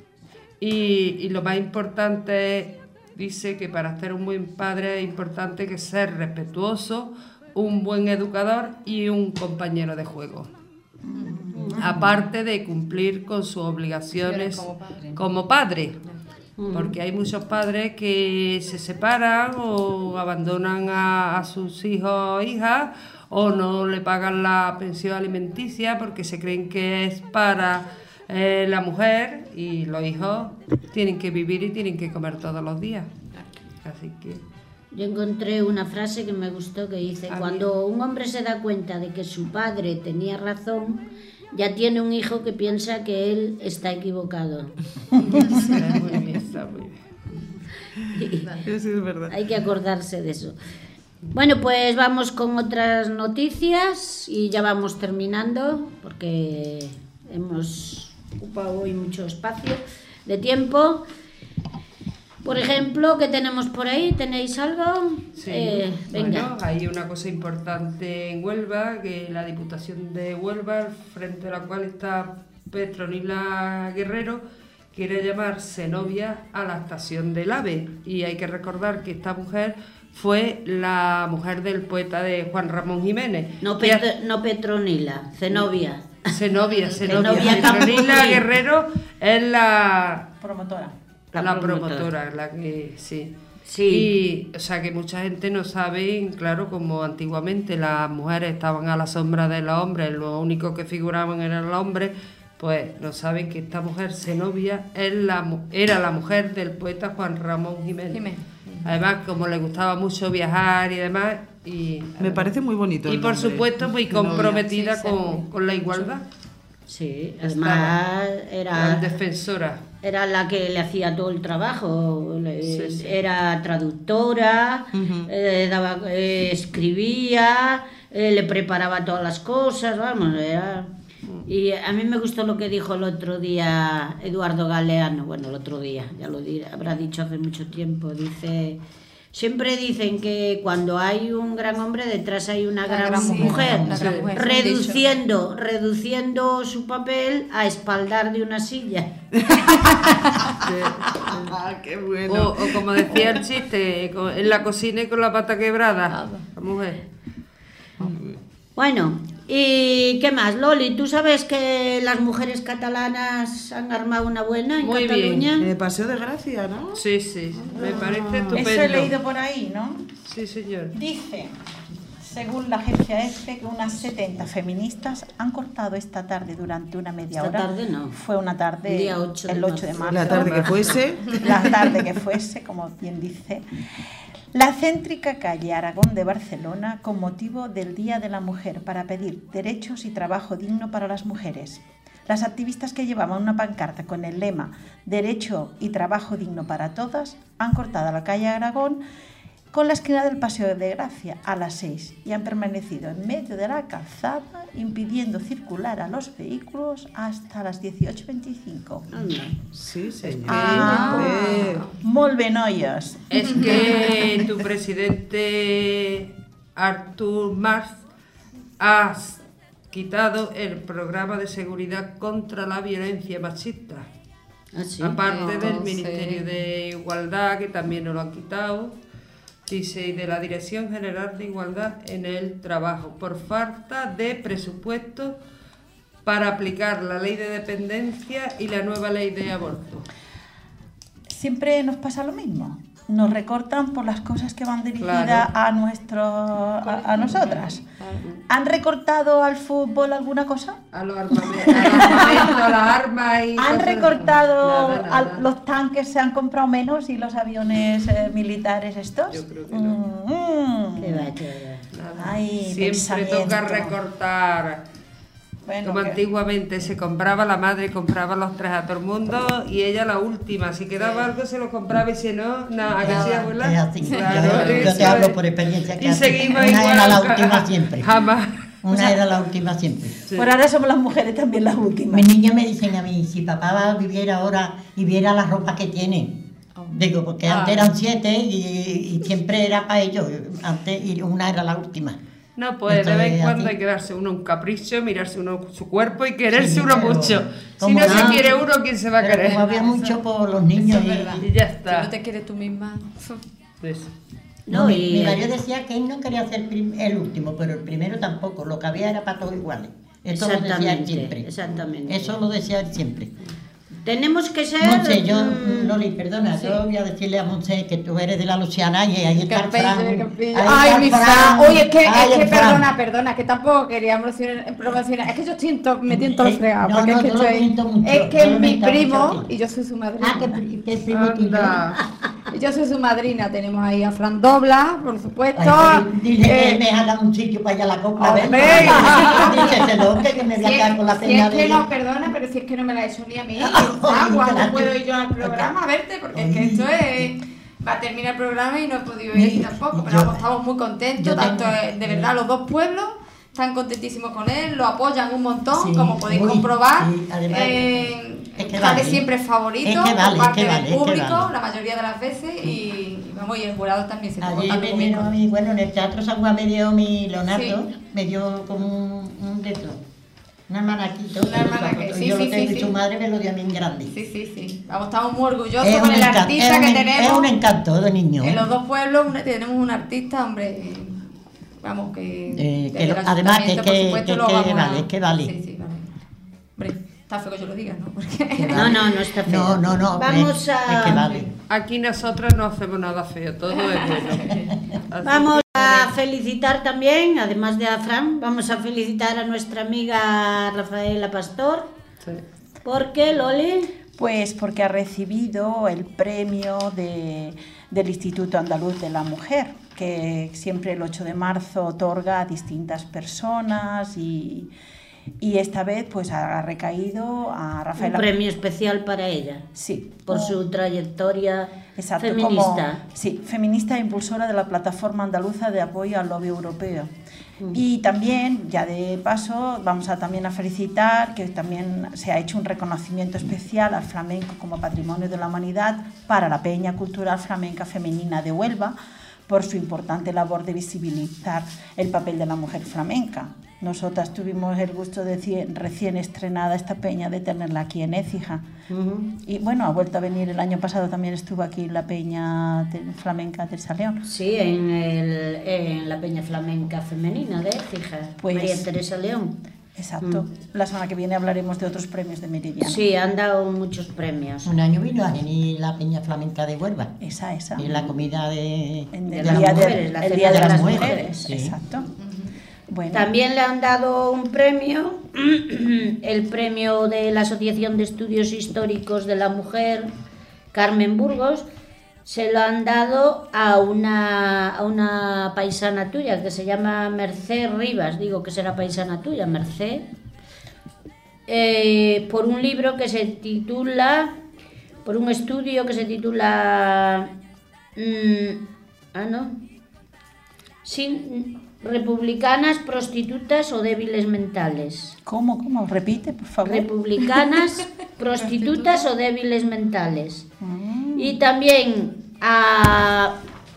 y lo más importante es, dice que para ser un buen padre es importante que ser respetuoso, un buen educador y un compañero de juego. Aparte de cumplir con sus obligaciones como padre. Porque hay muchos padres que se separan o abandonan a sus hijos o hijas, o no le pagan la pensión alimenticia porque se creen que es para la mujer, y los hijos tienen que vivir y tienen que comer todos los días. Así que... Yo encontré una frase que me gustó que dice: cuando un hombre se da cuenta de que su padre tenía razón, ya tiene un hijo que piensa que él está equivocado. Está muy bien, está muy bien. Eso es verdad. Hay que acordarse de eso. Bueno, pues vamos con otras noticias y ya vamos terminando porque hemos ocupa hoy mucho espacio de tiempo. Por ejemplo, ¿qué tenemos por ahí? ¿Tenéis algo? Sí, venga. bueno, hay una cosa importante en Huelva, que la Diputación de Huelva, frente a la cual está Petronila Guerrero, quiere llamar Zenobia a la estación del AVE. Y hay que recordar que esta mujer fue la mujer del poeta de Juan Ramón Jiménez. No Petronila, Zenobia. Zenobia. Zenobia Petronila Guerrero es la promotora. La promotora, la que sí. Sí. Y, o sea, que mucha gente no sabe, claro, como antiguamente las mujeres estaban a la sombra de los hombres, los únicos que figuraban eran los hombres, pues no saben que esta mujer, Zenobia, era la mujer del poeta Juan Ramón Jiménez. Además, como le gustaba mucho viajar y demás. Y, me parece muy bonito. Y por supuesto, muy comprometida con la igualdad. Sí, además era defensora. Era la que le hacía todo el trabajo, era traductora, escribía, le preparaba todas las cosas, vamos, era... Y a mí me gustó lo que dijo el otro día Eduardo Galeano, bueno, el otro día, ya lo habrá dicho hace mucho tiempo, dice... Siempre dicen que cuando hay un gran hombre detrás hay una gran mujer, reduciendo su papel a espaldar de una silla. ¡Qué bueno! O como decía el chiste, en la cocina y con la pata quebrada, la mujer. Bueno, ¿y qué más, Loli? ¿Tú sabes que las mujeres catalanas han armado una buena en Cataluña? Bien. Paseo de Gracia, ¿no? Sí, me parece estupendo. Eso he leído por ahí, ¿no? Sí, señor. Dice, según la agencia EFE, que unas 70 feministas han cortado esta tarde durante una media hora. Esta tarde no. Fue una tarde, día 8 el 8 de marzo. La tarde que fuese. La tarde que fuese, como bien dice. La céntrica calle Aragón de Barcelona con motivo del Día de la Mujer para pedir derechos y trabajo digno para las mujeres. Las activistas que llevaban una pancarta con el lema Derecho y trabajo digno para todas han cortado la calle Aragón con la esquina del Paseo de Gracia a las 6 y han permanecido en medio de la calzada impidiendo circular a los vehículos hasta las 18:25. Sí, señor. Molt ben, noies. Es que tu presidente Artur Mas ha quitado el programa de seguridad contra la violencia machista. ¿Sí? Aparte del Ministerio de Igualdad, que también nos lo han quitado. Dice, y de la Dirección General de Igualdad en el Trabajo, por falta de presupuesto para aplicar la ley de dependencia y la nueva ley de aborto. Siempre nos pasa lo mismo. Nos recortan por las cosas que van dirigidas a nosotras. ¿Han recortado al fútbol alguna cosa? A los armamentos, a las armas y... ¿Han recortado los tanques, se han comprado menos y los aviones militares estos? Yo creo que no. Ay, siempre toca recortar. Bueno, como antiguamente se compraba, la madre compraba los tres a todo el mundo y ella la última. Si quedaba algo se lo compraba y si no, nada. ¿A que sí, abuela? Yo te hablo por experiencia. Y seguimos una igual. Era la última siempre. Jamás. Una era la última siempre. Sí. Por ahora somos las mujeres también las últimas. Mis niños me dicen a mí, si papá viviera ahora y viera la ropa que tiene. Digo, porque antes eran 7 y siempre era para ellos. Antes, y una era la última. No, pues de vez en cuando hay que darse uno un capricho, mirarse uno su cuerpo y quererse uno mucho. Si no se quiere uno, ¿quién se va a querer? Como había mucho por los niños y ya está. Si no te quieres tú misma. Pues. No, mi marido decía que él no quería ser el último, pero el primero tampoco. Lo que había era para todos iguales. Eso lo decía él siempre. Exactamente. Eso lo decía él siempre. Tenemos que ser... Monse, Loli, perdona, yo voy a decirle a Monse que tú eres de la Luciana y ahí está el Fran. Ay, mi Fran. Oye, es que perdona, que tampoco quería promocionar. Es que yo estoy metiendo todo el fregado. No, no, es que mi primo, y yo soy su madrina. ¿Qué primo tuyo? Yo soy su madrina. Tenemos ahí a Fran Dobla, por supuesto. Dile que me haga un sitio para allá a la copla. Díselo, que me voy a quedar con la pena de... Si es que no, perdona, pero si es que no me la ha hecho ni a mí. ¿Cuándo puedo ir yo al programa a verte? Porque es que esto es... Va a terminar el programa y no he podido ir tampoco, pero estamos muy contentos, tanto de verdad los dos pueblos, están contentísimos con él, lo apoyan un montón, Sí, como podéis uy, comprobar. sí, además, es que Sale vale. siempre favorito Es que vale, por parte es que vale, del es que público, vale. la mayoría de las veces, y vamos, y el jurado también se está Ayer portando me conmigo. dieron a mí, bueno, en el Teatro San Juan me dio mi Leonardo, Sí. me dio como un de esto, un almanaquito. Un almanaque, sí, yo sí, lo tengo sí, y sí. su madre me lo dio a mí en grande. Sí. Vamos, estamos muy orgullosos Es con un el encanto, artista es que un- tenemos. Es un encanto de niño. En los dos pueblos tenemos un artista, hombre, vamos, que Que lo- desde el además que, ayuntamiento, por supuesto, lo vamos a- vale, que vale. Sí, vale. Hombre, está feo que yo lo diga, ¿no? Porque... No está feo. No, Vamos es a... que vale. Aquí nosotros no hacemos nada feo, todo es bueno. Así Vamos a felicitar también, además de a Fran, vamos a felicitar a nuestra amiga Rafaela Pastor. Sí. ¿Por qué, Loli? Pues porque ha recibido el premio del Instituto Andaluz de la Mujer, que siempre el 8 de marzo otorga a distintas personas y esta vez pues ha recaído a Un Rafaela. premio especial para ella. Sí. Por su trayectoria Exacto, feminista. Feminista e impulsora de la Plataforma Andaluza de Apoyo al Lobby Europeo. Y también, ya de paso, vamos también a felicitar que también se ha hecho un reconocimiento especial al flamenco como patrimonio de la humanidad para la Peña Cultural Flamenca Femenina de Huelva por su importante labor de visibilizar el papel de la mujer flamenca. Nosotras tuvimos el gusto de recién estrenada esta peña de tenerla aquí en Écija. Y bueno, ha vuelto a venir el año pasado, también estuvo aquí en la peña flamenca de Saleón. Sí, en la Peña Flamenca Femenina de Écija, Pues- María Teresa León. Exacto. La semana que viene hablaremos de otros premios de Meridiano. Sí, han dado muchos premios. Un año vino a venir la Peña Flamenca de Huelva. Esa. Y la comida de En de el las día, mujeres, la el cena día de de las las mujeres. mujeres, sí. Exacto. Bueno, También le han dado un premio, el premio de la Asociación de Estudios Históricos de la Mujer, Carmen Burgos, se lo han dado a una paisana tuya que se llama Mercé Rivas, digo que será paisana tuya, Mercé, por un libro que se titula, por un estudio que se titula, republicanas, prostitutas o débiles mentales. ¿Cómo? Repite, por favor. Republicanas, prostitutas o débiles mentales. Y también a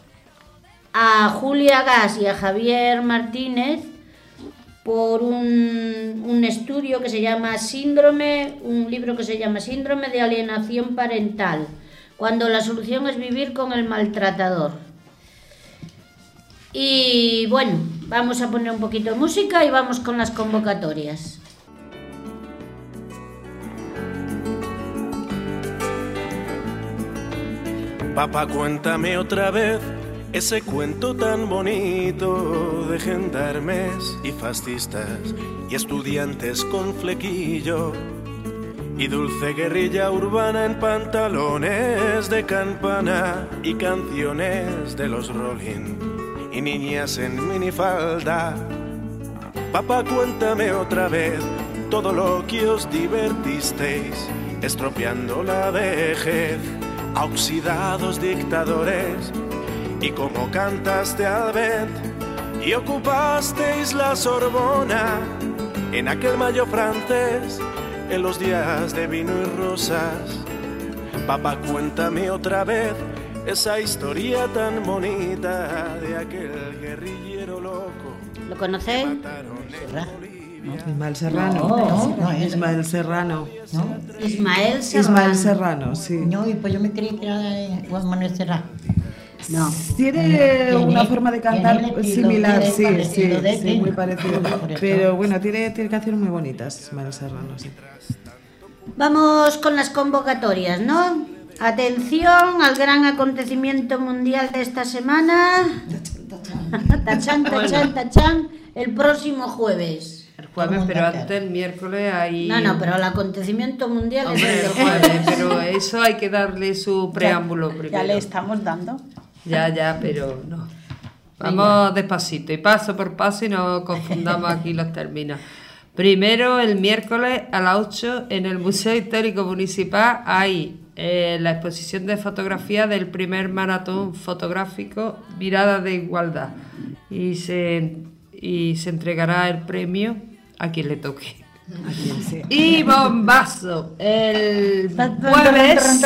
Julia Gas y a Javier Martínez por un estudio que se llama un libro que se llama Síndrome de alienación parental, cuando la solución es vivir con el maltratador. Y bueno, vamos a poner un poquito de música y vamos con las convocatorias. Papá, cuéntame otra vez ese cuento tan bonito de gendarmes y fascistas y estudiantes con flequillo y dulce guerrilla urbana en pantalones de campana y canciones de los Rolling y niñas en minifalda. Papá, cuéntame otra vez todo lo que os divertisteis estropeando la vejez a oxidados dictadores y cómo cantaste al vent y ocupasteis la Sorbona en aquel mayo francés en los días de vino y rosas. Papá, cuéntame otra vez esa historia tan bonita de aquel guerrillero loco. ¿Lo conocéis? Ismael Serrano. No, Ismael Serrano. Ismael Serrano. Ismael Serrano, sí. No, y pues yo me creí que era Juan Manuel Serrano. No. Tiene una forma de cantar tiene el estilo similar, de- sí, parecido de sí, Tino. muy parecido. Por eso. Pero bueno, tiene canciones muy bonitas, Ismael Serrano, sí. Vamos con las convocatorias, ¿no? Atención al gran acontecimiento mundial de esta semana. Tachán, tachán, tachán, el próximo jueves. El jueves, pero antes el miércoles hay... No, pero el acontecimiento mundial es Hombre, el el de jueves. jueves, pero eso hay que darle su preámbulo primero. Ya le estamos dando. Ya, pero no. Vamos despacito y paso por paso y no confundamos aquí los términos. Primero, el miércoles a las 8 en el Museo Histórico Municipal hay la exposición de fotografía del primer maratón fotográfico Mirada de Igualdad. Y y se entregará el premio a quien le toque. Y bombazo, el jueves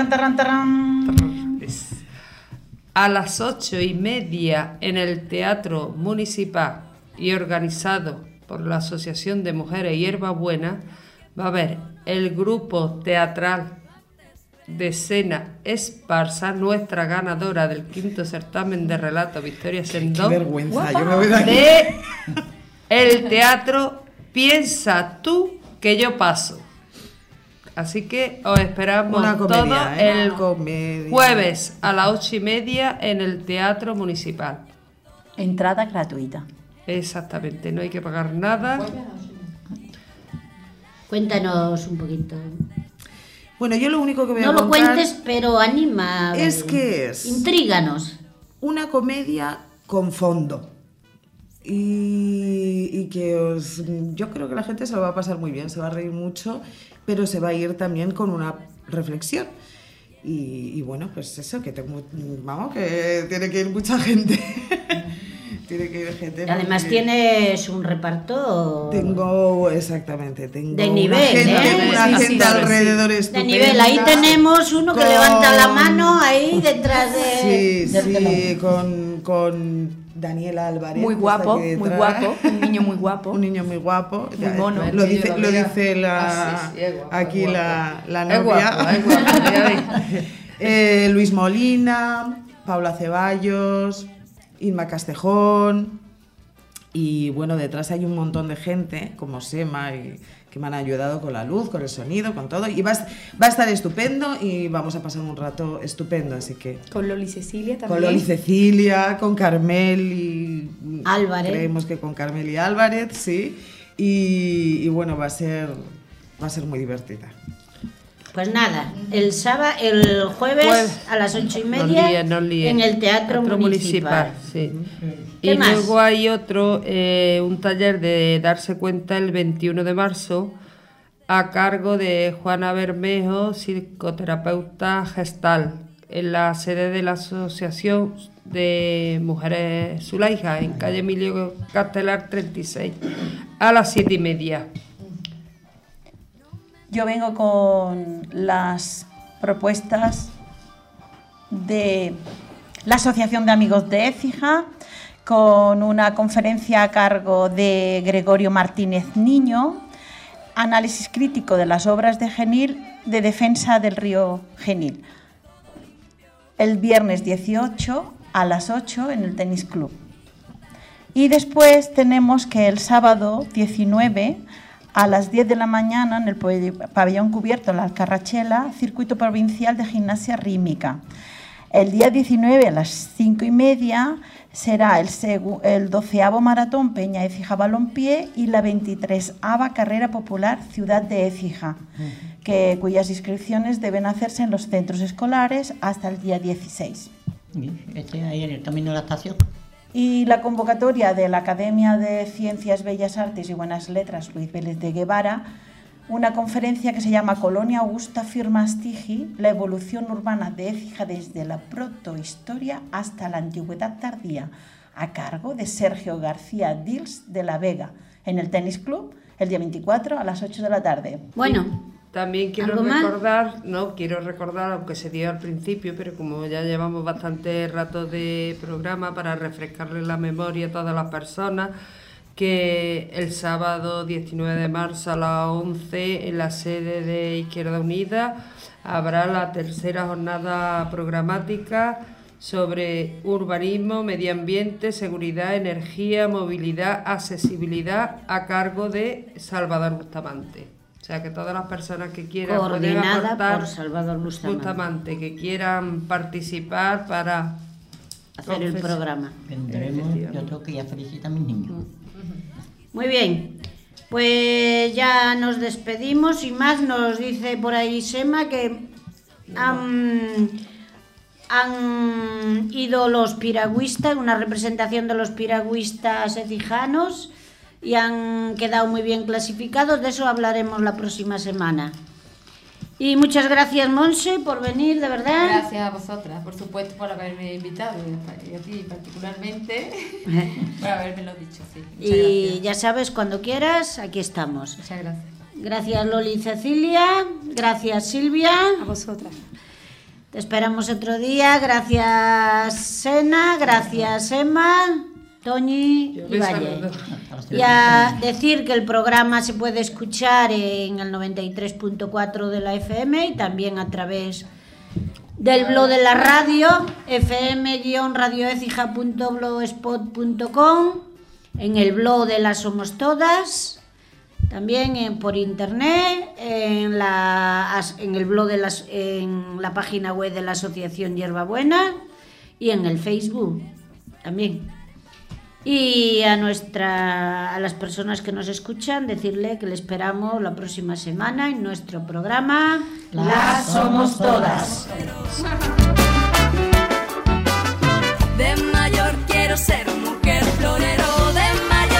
a las 8:30 en el Teatro Municipal y organizado por la Asociación de Mujeres Hierbabuena, va a haber el grupo teatral de escena Esparza, nuestra ganadora del 5º certamen de relato, Victoria Sendón. Qué vergüenza, yo me voy de aquí. De el teatro Piensa tú que yo paso. Así que os esperamos todos el jueves a las 8:30 en el Teatro Municipal. Entrada gratuita. Exactamente, no hay que pagar nada. Cuéntanos un poquito. Bueno, yo lo único que voy a contar... No lo contar cuentes, pero anima. Es que es... Intríganos. Una comedia con fondo. Y que yo creo que la gente se lo va a pasar muy bien, se va a reír mucho, pero se va a ir también con una reflexión. Y bueno, pues eso, que tiene que ir mucha gente. Tiene que ir gente. Además tienes un reparto. Tengo de nivel, una gente alrededor estupenda. De nivel, ahí tenemos uno que levanta la mano ahí detrás de. Sí, con Daniela Álvarez. Muy guapo, un niño muy guapo. Un niño muy guapo. Muy mono. Lo dice aquí la novia. Luis Molina, Paula Ceballos, Inma Castejón. Y bueno, detrás hay un montón de gente, como Sema, que me han ayudado con la luz, con el sonido, con todo. Y va a estar estupendo y vamos a pasar un rato estupendo, así que... Con Loli Cecilia también. Con Loli Cecilia, con Carmel y... Álvarez. Creemos que con Carmel y Álvarez, sí. Y bueno, va a ser muy divertida. Pues nada, el jueves a las 8:30 en el Teatro Municipal. Sí. Y más? Luego hay otro, un taller de darse cuenta el 21 de marzo a cargo de Juana Bermejo, psicoterapeuta gestal, en la sede de la Asociación de Mujeres Zulaija, en calle Emilio Castelar 36, a las 7:30. Yo vengo con las propuestas de la Asociación de Amigos de Écija, con una conferencia a cargo de Gregorio Martínez Niño, análisis crítico de las obras de Genil, de defensa del río Genil. El viernes 18 a las 8 en el Tenis Club. Y después tenemos que el sábado 19 a las 10 de la mañana en el pabellón cubierto La Alcarrachela, circuito provincial de gimnasia rítmica. El día 19 a las 5:30 será el 12º maratón Peña Écija Balompié y la 23ª carrera popular Ciudad de Écija, cuyas inscripciones deben hacerse en los centros escolares hasta el día 16. Ahí en el camino de la estación. Y la convocatoria de la Academia de Ciencias, Bellas Artes y Buenas Letras Luis Vélez de Guevara, una conferencia que se llama Colonia Augusta Firmastigi, la evolución urbana de Écija desde la protohistoria hasta la antigüedad tardía, a cargo de Sergio García Dils de la Vega, en el Tenis Club, el día 24 a las 8 de la tarde. Bueno. También quiero recordar, aunque se dio al principio, pero como ya llevamos bastante rato de programa, para refrescarle la memoria a todas las personas, que el sábado 19 de marzo a las 11 en la sede de Izquierda Unida habrá la tercera jornada programática sobre urbanismo, medio ambiente, seguridad, energía, movilidad, accesibilidad, a cargo de Salvador Bustamante. O sea, que todas las personas que quieran poder aportar, por Salvador Bustamante, que quieran participar para hacer el programa. Vendremos, yo tengo que ir a felicitar a mis niños. Muy bien, pues ya nos despedimos y más. Nos dice por ahí Sema que han ido los piragüistas, una representación de los piragüistas ecijanos, y han quedado muy bien clasificados. De eso hablaremos la próxima semana. Y muchas gracias, Monse, por venir, de verdad. Gracias a vosotras, por supuesto, por haberme invitado, y a ti particularmente, por haberme lo dicho, sí. Muchas gracias. Ya sabes, cuando quieras, aquí estamos. Muchas gracias. Gracias, Loli y Cecilia. Gracias, Silvia. A vosotras. Te esperamos otro día. Gracias, Sena. Gracias, Emma, Toñi y Valle. Y a decir que el programa se puede escuchar en el 93.4 de la FM y también a través del blog de la radio, fm-radioecija.blogspot.com, en el blog de las Somos Todas, también por internet, en el blog en la página web de la Asociación Hierbabuena y en el Facebook también. Y a las personas que nos escuchan, decirle que le esperamos la próxima semana en nuestro programa Las Somos Todas. De mayor quiero ser mujer florero, de mayor.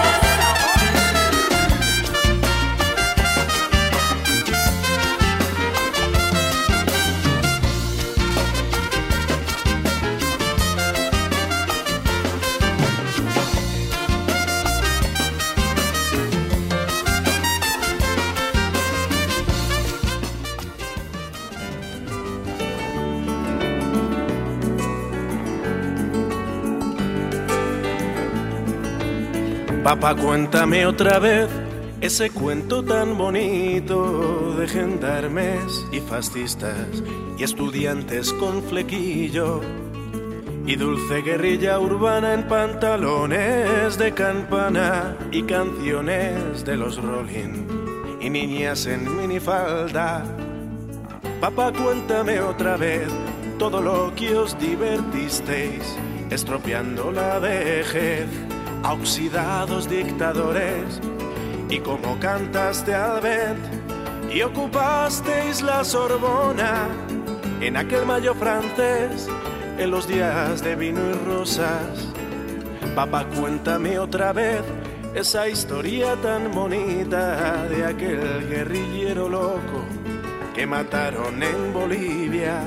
Papá, cuéntame otra vez ese cuento tan bonito de gendarmes y fascistas y estudiantes con flequillo y dulce guerrilla urbana en pantalones de campana y canciones de los Rolling y niñas en minifalda. Papá, cuéntame otra vez todo lo que os divertisteis estropeando la vejez a oxidados dictadores y cómo cantaste al vent y ocupasteis la Sorbona en aquel mayo francés en los días de vino y rosas. Papá, cuéntame otra vez esa historia tan bonita de aquel guerrillero loco que mataron en Bolivia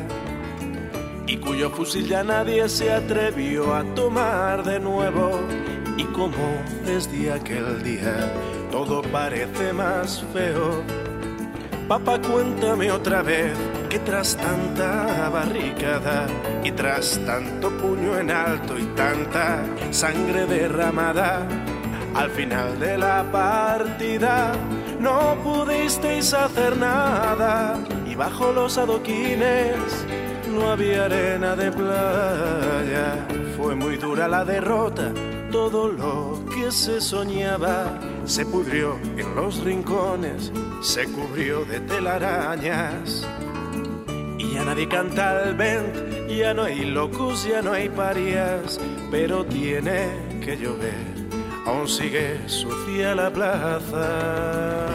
y cuyo fusil ya nadie se atrevió a tomar de nuevo. Y como desde aquel día todo parece más feo. Papá, cuéntame otra vez que tras tanta barricada y tras tanto puño en alto y tanta sangre derramada, al final de la partida no pudisteis hacer nada y bajo los adoquines no había arena de playa. Fue muy dura la derrota. Todo lo que se soñaba se pudrió en los rincones, se cubrió de telarañas. Y ya nadie canta al vent, ya no hay locos, ya no hay parias, pero tiene que llover, aún sigue sucia la plaza.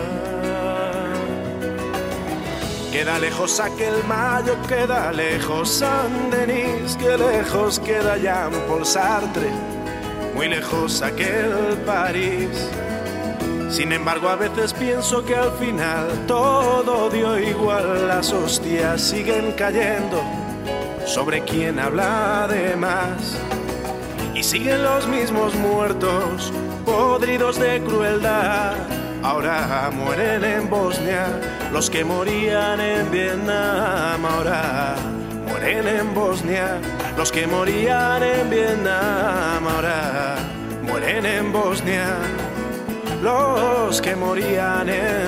Queda lejos aquel mayo, queda lejos Saint-Denis, que lejos queda Jean-Paul Sartre, muy lejos aquel París. Sin embargo, a veces pienso que al final todo dio igual. Las hostias siguen cayendo sobre quien habla de más. Y siguen los mismos muertos, podridos de crueldad. Ahora mueren en Bosnia los que morían en Vietnam. Ahora mueren en Bosnia los que morían en Vietnam. Ahora mueren en Bosnia los que morían en